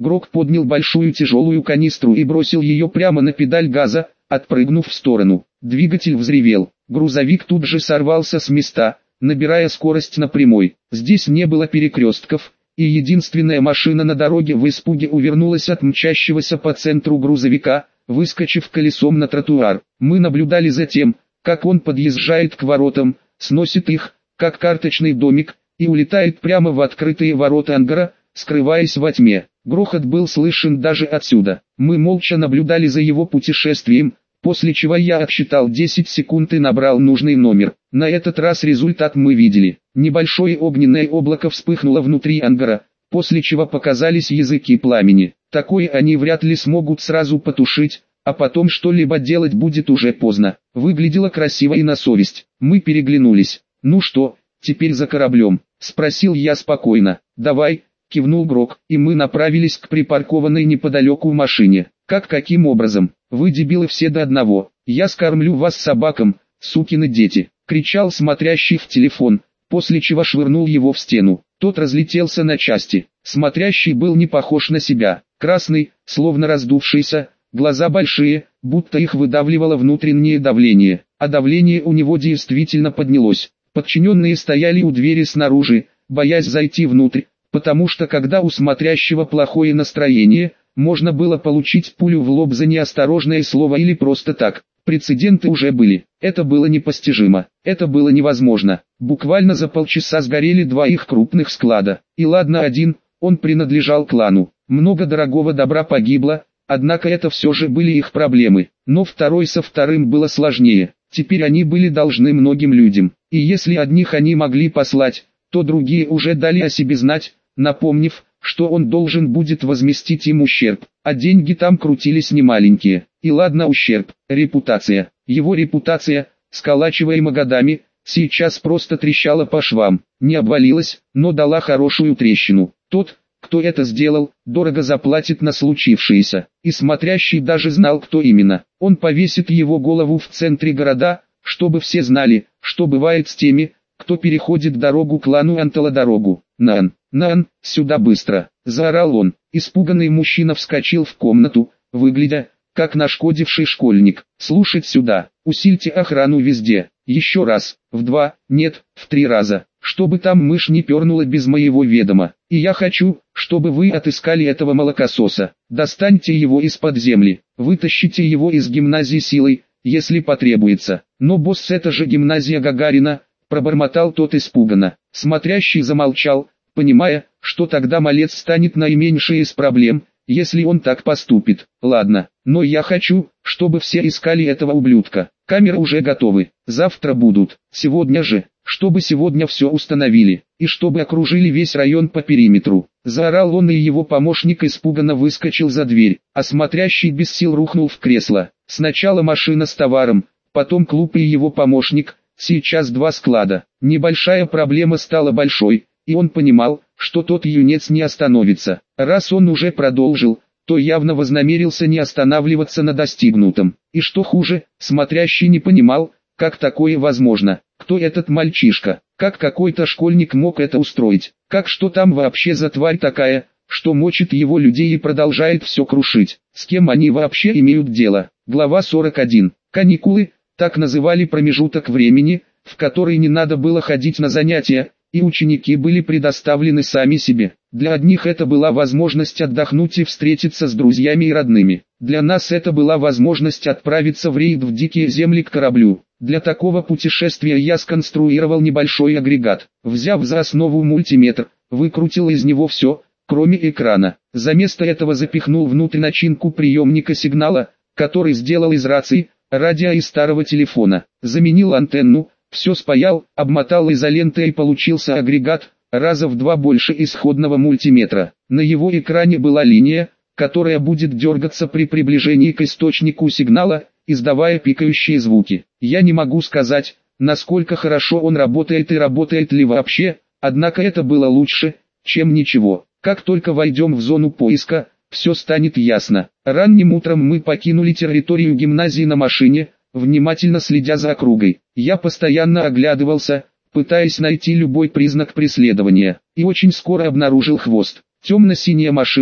Грок поднял большую тяжелую канистру и бросил ее прямо на педаль газа, отпрыгнув в сторону. Двигатель взревел. Грузовик тут же сорвался с места, набирая скорость на прямой. Здесь не было перекрестков, и единственная машина на дороге в испуге увернулась от мчащегося по центру грузовика, выскочив колесом на тротуар. Мы наблюдали за тем, как он подъезжает к воротам, сносит их, как карточный домик, и улетает прямо в открытые ворота ангара, скрываясь во тьме. Грохот был слышен даже отсюда. Мы молча наблюдали за его путешествием, после чего я отсчитал 10 секунд и набрал нужный номер. На этот раз результат мы видели. Небольшое огненное облако вспыхнуло внутри ангара, после чего показались языки пламени. Такое они вряд ли смогут сразу потушить, а потом что-либо делать будет уже поздно. Выглядело красиво и на совесть. Мы переглянулись. «Ну что, теперь за кораблем?» — спросил я спокойно. «Давай», — кивнул Грок, и мы направились к припаркованной неподалеку машине. Каким образом? Вы дебилы все до одного. Я скормлю вас собакам, сукины дети!» — кричал смотрящий в телефон, после чего швырнул его в стену. Тот разлетелся на части. Смотрящий был не похож на себя. Красный, словно раздувшийся, глаза большие, будто их выдавливало внутреннее давление. А давление у него действительно поднялось. Подчиненные стояли у двери снаружи, боясь зайти внутрь, потому что когда у смотрящего плохое настроение, можно было получить пулю в лоб за неосторожное слово или просто так. Прецеденты уже были. Это было непостижимо. Это было невозможно. Буквально за полчаса сгорели 2 их крупных склада. И ладно один, он принадлежал клану. Много дорогого добра погибло, однако это все же были их проблемы. Но второй со вторым было сложнее. Теперь они были должны многим людям. И если одних они могли послать, то другие уже дали о себе знать, напомнив, что он должен будет возместить им ущерб. А деньги там крутились немаленькие. И ладно ущерб, репутация. Его репутация, сколачиваемая годами, сейчас просто трещала по швам. Не обвалилась, но дала хорошую трещину. Тот, кто это сделал, дорого заплатит на случившееся. И смотрящий даже знал, кто именно. Он повесит его голову в центре города, чтобы все знали, что бывает с теми, кто переходит дорогу клану Анталадорогу. «Нан, сюда быстро!» — заорал он. Испуганный мужчина вскочил в комнату, выглядя, как нашкодивший школьник. «Слушать сюда, усильте охрану везде, еще раз, в 2, нет, в 3 раза, чтобы там мышь не пернула без моего ведома. И я хочу, чтобы вы отыскали этого молокососа, достаньте его из-под земли, вытащите его из гимназии силой, если потребуется. Но босс, это же гимназия Гагарина», — пробормотал тот испуганно. Смотрящий замолчал, понимая, что тогда малец станет наименьшей из проблем, если он так поступит. «Ладно, но я хочу, чтобы все искали этого ублюдка. Камеры уже готовы, завтра будут, сегодня же, чтобы сегодня все установили, и чтобы окружили весь район по периметру». Заорал он, и его помощник испуганно выскочил за дверь, а смотрящий без сил рухнул в кресло. Сначала машина с товаром, потом клуб и его помощник, сейчас 2 склада. Небольшая проблема стала большой, и он понимал, что тот юнец не остановится. Раз он уже продолжил, то явно вознамерился не останавливаться на достигнутом. И что хуже, смотрящий не понимал, как такое возможно. Кто этот мальчишка? Как какой-то школьник мог это устроить? Как, что там вообще за тварь такая, что мочит его людей и продолжает все крушить? С кем они вообще имеют дело? Глава 41. Каникулы, так называли промежуток времени, в который не надо было ходить на занятия, и ученики были предоставлены сами себе. Для одних это была возможность отдохнуть и встретиться с друзьями и родными. Для нас это была возможность отправиться в рейд в дикие земли к кораблю. Для такого путешествия я сконструировал небольшой агрегат. Взяв за основу мультиметр, выкрутил из него все, кроме экрана. За место этого запихнул внутрь начинку приемника сигнала, который сделал из рации, радио и старого телефона. Заменил антенну, все спаял, обмотал изолентой, и получился агрегат, раза в 2 больше исходного мультиметра. На его экране была линия, которая будет дергаться при приближении к источнику сигнала, издавая пикающие звуки. Я не могу сказать, насколько хорошо он работает и работает ли вообще, однако это было лучше, чем ничего. Как только войдем в зону поиска, все станет ясно. Ранним утром мы покинули территорию гимназии на машине, внимательно следя за округой. Я постоянно оглядывался, пытаясь найти любой признак преследования, и очень скоро обнаружил хвост. Темно-синяя машина,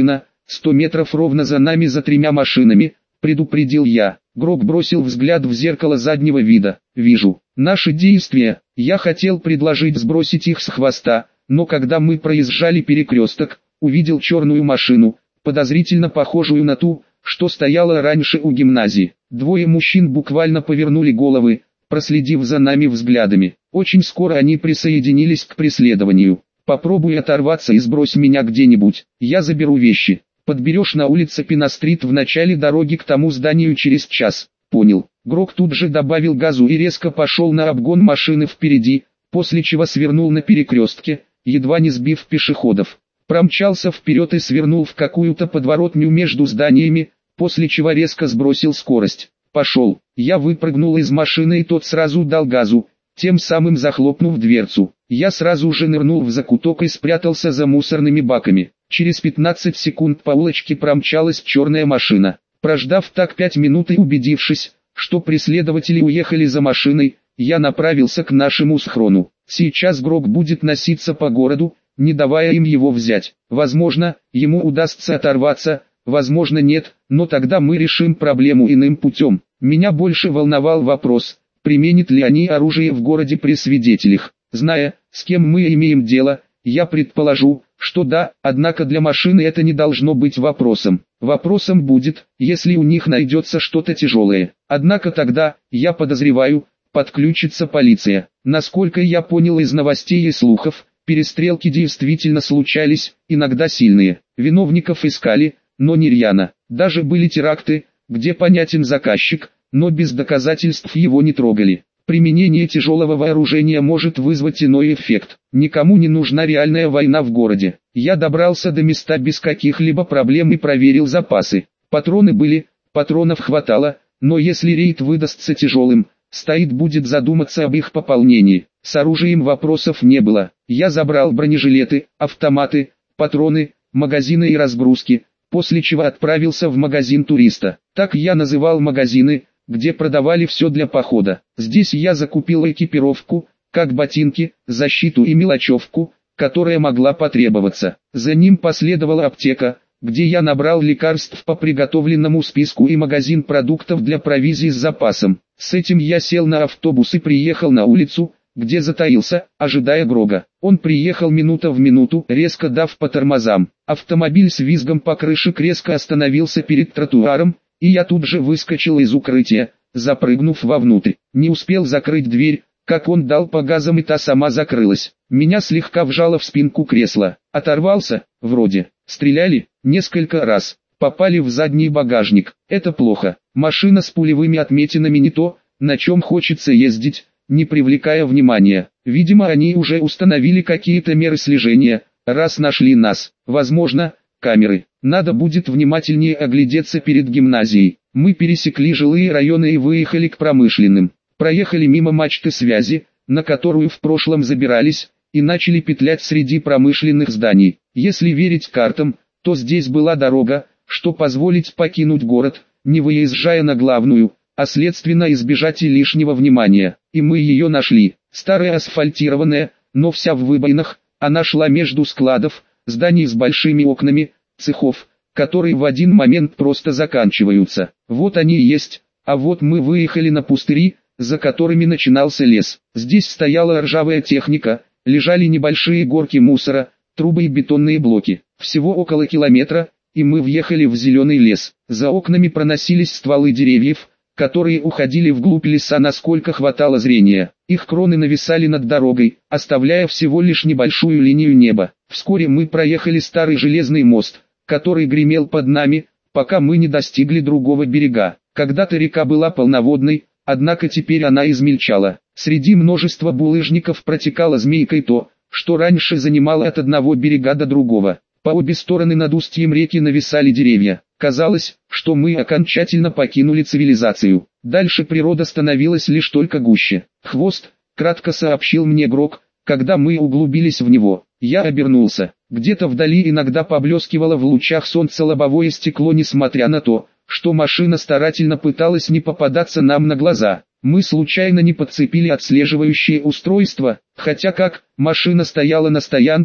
100 метров ровно за нами за 3 машинами, предупредил я. Грок бросил взгляд в зеркало заднего вида. Вижу. Наши действия. Я хотел предложить сбросить их с хвоста, но когда мы проезжали перекресток, увидел черную машину, подозрительно похожую на ту, что стояла раньше у гимназии. Двое мужчин буквально повернули головы, проследив за нами взглядами. Очень скоро они присоединились к преследованию. Попробуй оторваться и сбрось меня где-нибудь, я заберу вещи. Подберешь на улице Пина-стрит в начале дороги к тому зданию через час. Понял. Грок тут же добавил газу и резко пошел на обгон машины впереди, после чего свернул на перекрестке, едва не сбив пешеходов. Промчался вперед и свернул в какую-то подворотню между зданиями, после чего резко сбросил скорость. Пошел. Я выпрыгнул из машины и тот сразу дал газу, тем самым захлопнув дверцу. Я сразу же нырнул в закуток и спрятался за мусорными баками. Через 15 секунд по улочке промчалась черная машина. Прождав так 5 минут и убедившись, что преследователи уехали за машиной, я направился к нашему схрону. Сейчас Грок будет носиться по городу, не давая им его взять. Возможно, ему удастся оторваться, возможно нет, но тогда мы решим проблему иным путем. Меня больше волновал вопрос, применят ли они оружие в городе при свидетелях. Зная, с кем мы имеем дело, я предположу, что да, однако для машины это не должно быть вопросом. Вопросом будет, если у них найдется что-то тяжелое. Однако тогда, я подозреваю, подключится полиция. Насколько я понял из новостей и слухов, перестрелки действительно случались, иногда сильные. Виновников искали, но не рьяно. Даже были теракты, где понятен заказчик, но без доказательств его не трогали. Применение тяжелого вооружения может вызвать иной эффект. Никому не нужна реальная война в городе. Я добрался до места без каких-либо проблем и проверил запасы. Патроны были, патронов хватало, но если рейд выдастся тяжелым, стоит будет задуматься об их пополнении. С оружием вопросов не было. Я забрал бронежилеты, автоматы, патроны, магазины и разгрузки, после чего отправился в магазин туриста. Так я называл магазины, где продавали все для похода. Здесь я закупил экипировку, как ботинки, защиту и мелочевку, которая могла потребоваться. За ним последовала аптека, где я набрал лекарств по приготовленному списку и магазин продуктов для провизии с запасом. С этим я сел на автобус и приехал на улицу, где затаился, ожидая Грога. Он приехал минута в минуту, резко дав по тормозам. Автомобиль с визгом покрышек резко остановился перед тротуаром, и я тут же выскочил из укрытия, запрыгнув вовнутрь. Не успел закрыть дверь, как он дал по газам и та сама закрылась. Меня слегка вжало в спинку кресла. Оторвался, вроде. Стреляли, несколько раз. Попали в задний багажник. Это плохо. Машина с пулевыми отметинами не то, на чем хочется ездить, не привлекая внимания. Видимо, они уже установили какие-то меры слежения, раз нашли нас. Возможно, камеры. Надо будет внимательнее оглядеться перед гимназией. Мы пересекли жилые районы и выехали к промышленным. Проехали мимо мачты связи, на которую в прошлом забирались, и начали петлять среди промышленных зданий. Если верить картам, то здесь была дорога, что позволит покинуть город, не выезжая на главную, а следственно избежать и лишнего внимания. И мы ее нашли. Старая асфальтированная, но вся в выбоинах, она шла между складов, зданий с большими окнами, цехов, которые в один момент просто заканчиваются. Вот они и есть, а вот мы выехали на пустыри, за которыми начинался лес. Здесь стояла ржавая техника, лежали небольшие горки мусора, трубы и бетонные блоки. Всего около километра, и мы въехали в зеленый лес. За окнами проносились стволы деревьев, которые уходили вглубь леса насколько хватало зрения. Их кроны нависали над дорогой, оставляя всего лишь небольшую линию неба. Вскоре мы проехали старый железный мост, который гремел под нами, пока мы не достигли другого берега. Когда-то река была полноводной, однако теперь она измельчала. Среди множества булыжников протекала змейкой то, что раньше занимало от одного берега до другого. По обе стороны над устьем реки нависали деревья. Казалось, что мы окончательно покинули цивилизацию. Дальше природа становилась лишь только гуще. «Хвост», — кратко сообщил мне Грок, когда мы углубились в него. Я обернулся. Где-то вдали иногда поблескивало в лучах солнца лобовое стекло, несмотря на то, что машина старательно пыталась не попадаться нам на глаза. Мы случайно не подцепили отслеживающее устройство, хотя как, машина стояла на стоянке,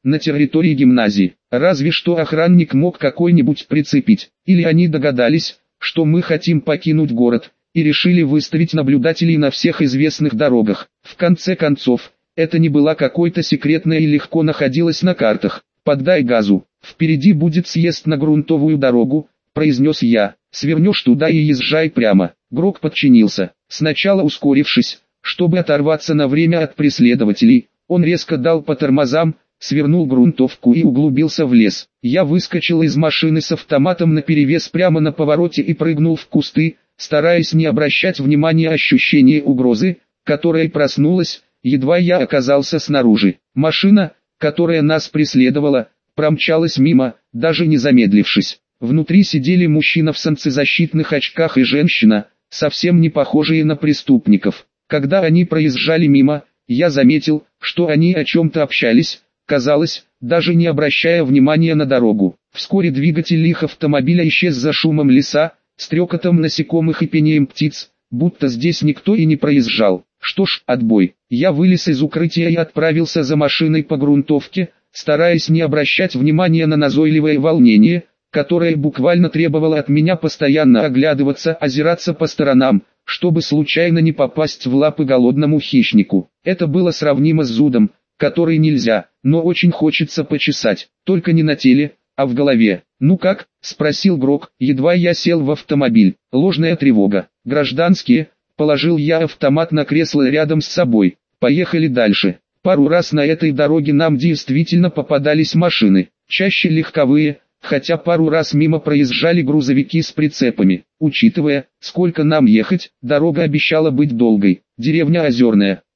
на территории гимназии. Разве что охранник мог какой-нибудь прицепить. Или они догадались, что мы хотим покинуть город, и решили выставить наблюдателей на всех известных дорогах. В конце концов, это не была какой-то секретная и легко находилась на картах. «Поддай газу, впереди будет съезд на грунтовую дорогу», — произнес я. «Свернешь туда и езжай прямо». Грок подчинился, сначала ускорившись, чтобы оторваться на время от преследователей. Он резко дал по тормозам, свернул грунтовку и углубился в лес. Я выскочил из машины с автоматом наперевес прямо на повороте и прыгнул в кусты, стараясь не обращать внимания на ощущение угрозы, которая проснулась, едва я оказался снаружи. Машина, которая нас преследовала, промчалась мимо, даже не замедлившись. Внутри сидели мужчина в солнцезащитных очках и женщина, совсем не похожие на преступников. Когда они проезжали мимо, я заметил, что они о чем-то общались, казалось, даже не обращая внимания на дорогу. Вскоре двигатель их автомобиля исчез за шумом леса, стрекотом насекомых и пением птиц, будто здесь никто и не проезжал. Что ж, отбой. Я вылез из укрытия и отправился за машиной по грунтовке, стараясь не обращать внимания на назойливое волнение, которое буквально требовало от меня постоянно оглядываться, озираться по сторонам, чтобы случайно не попасть в лапы голодному хищнику. Это было сравнимо с зудом, который нельзя, но очень хочется почесать, только не на теле, а в голове. «Ну как?» – спросил Грок, едва я сел в автомобиль. «Ложная тревога. Гражданские», – положил я автомат на кресло рядом с собой. «Поехали дальше». Пару раз на этой дороге нам действительно попадались машины, чаще легковые, хотя пару раз мимо проезжали грузовики с прицепами. Учитывая, сколько нам ехать, дорога обещала быть долгой. Деревня Озерная.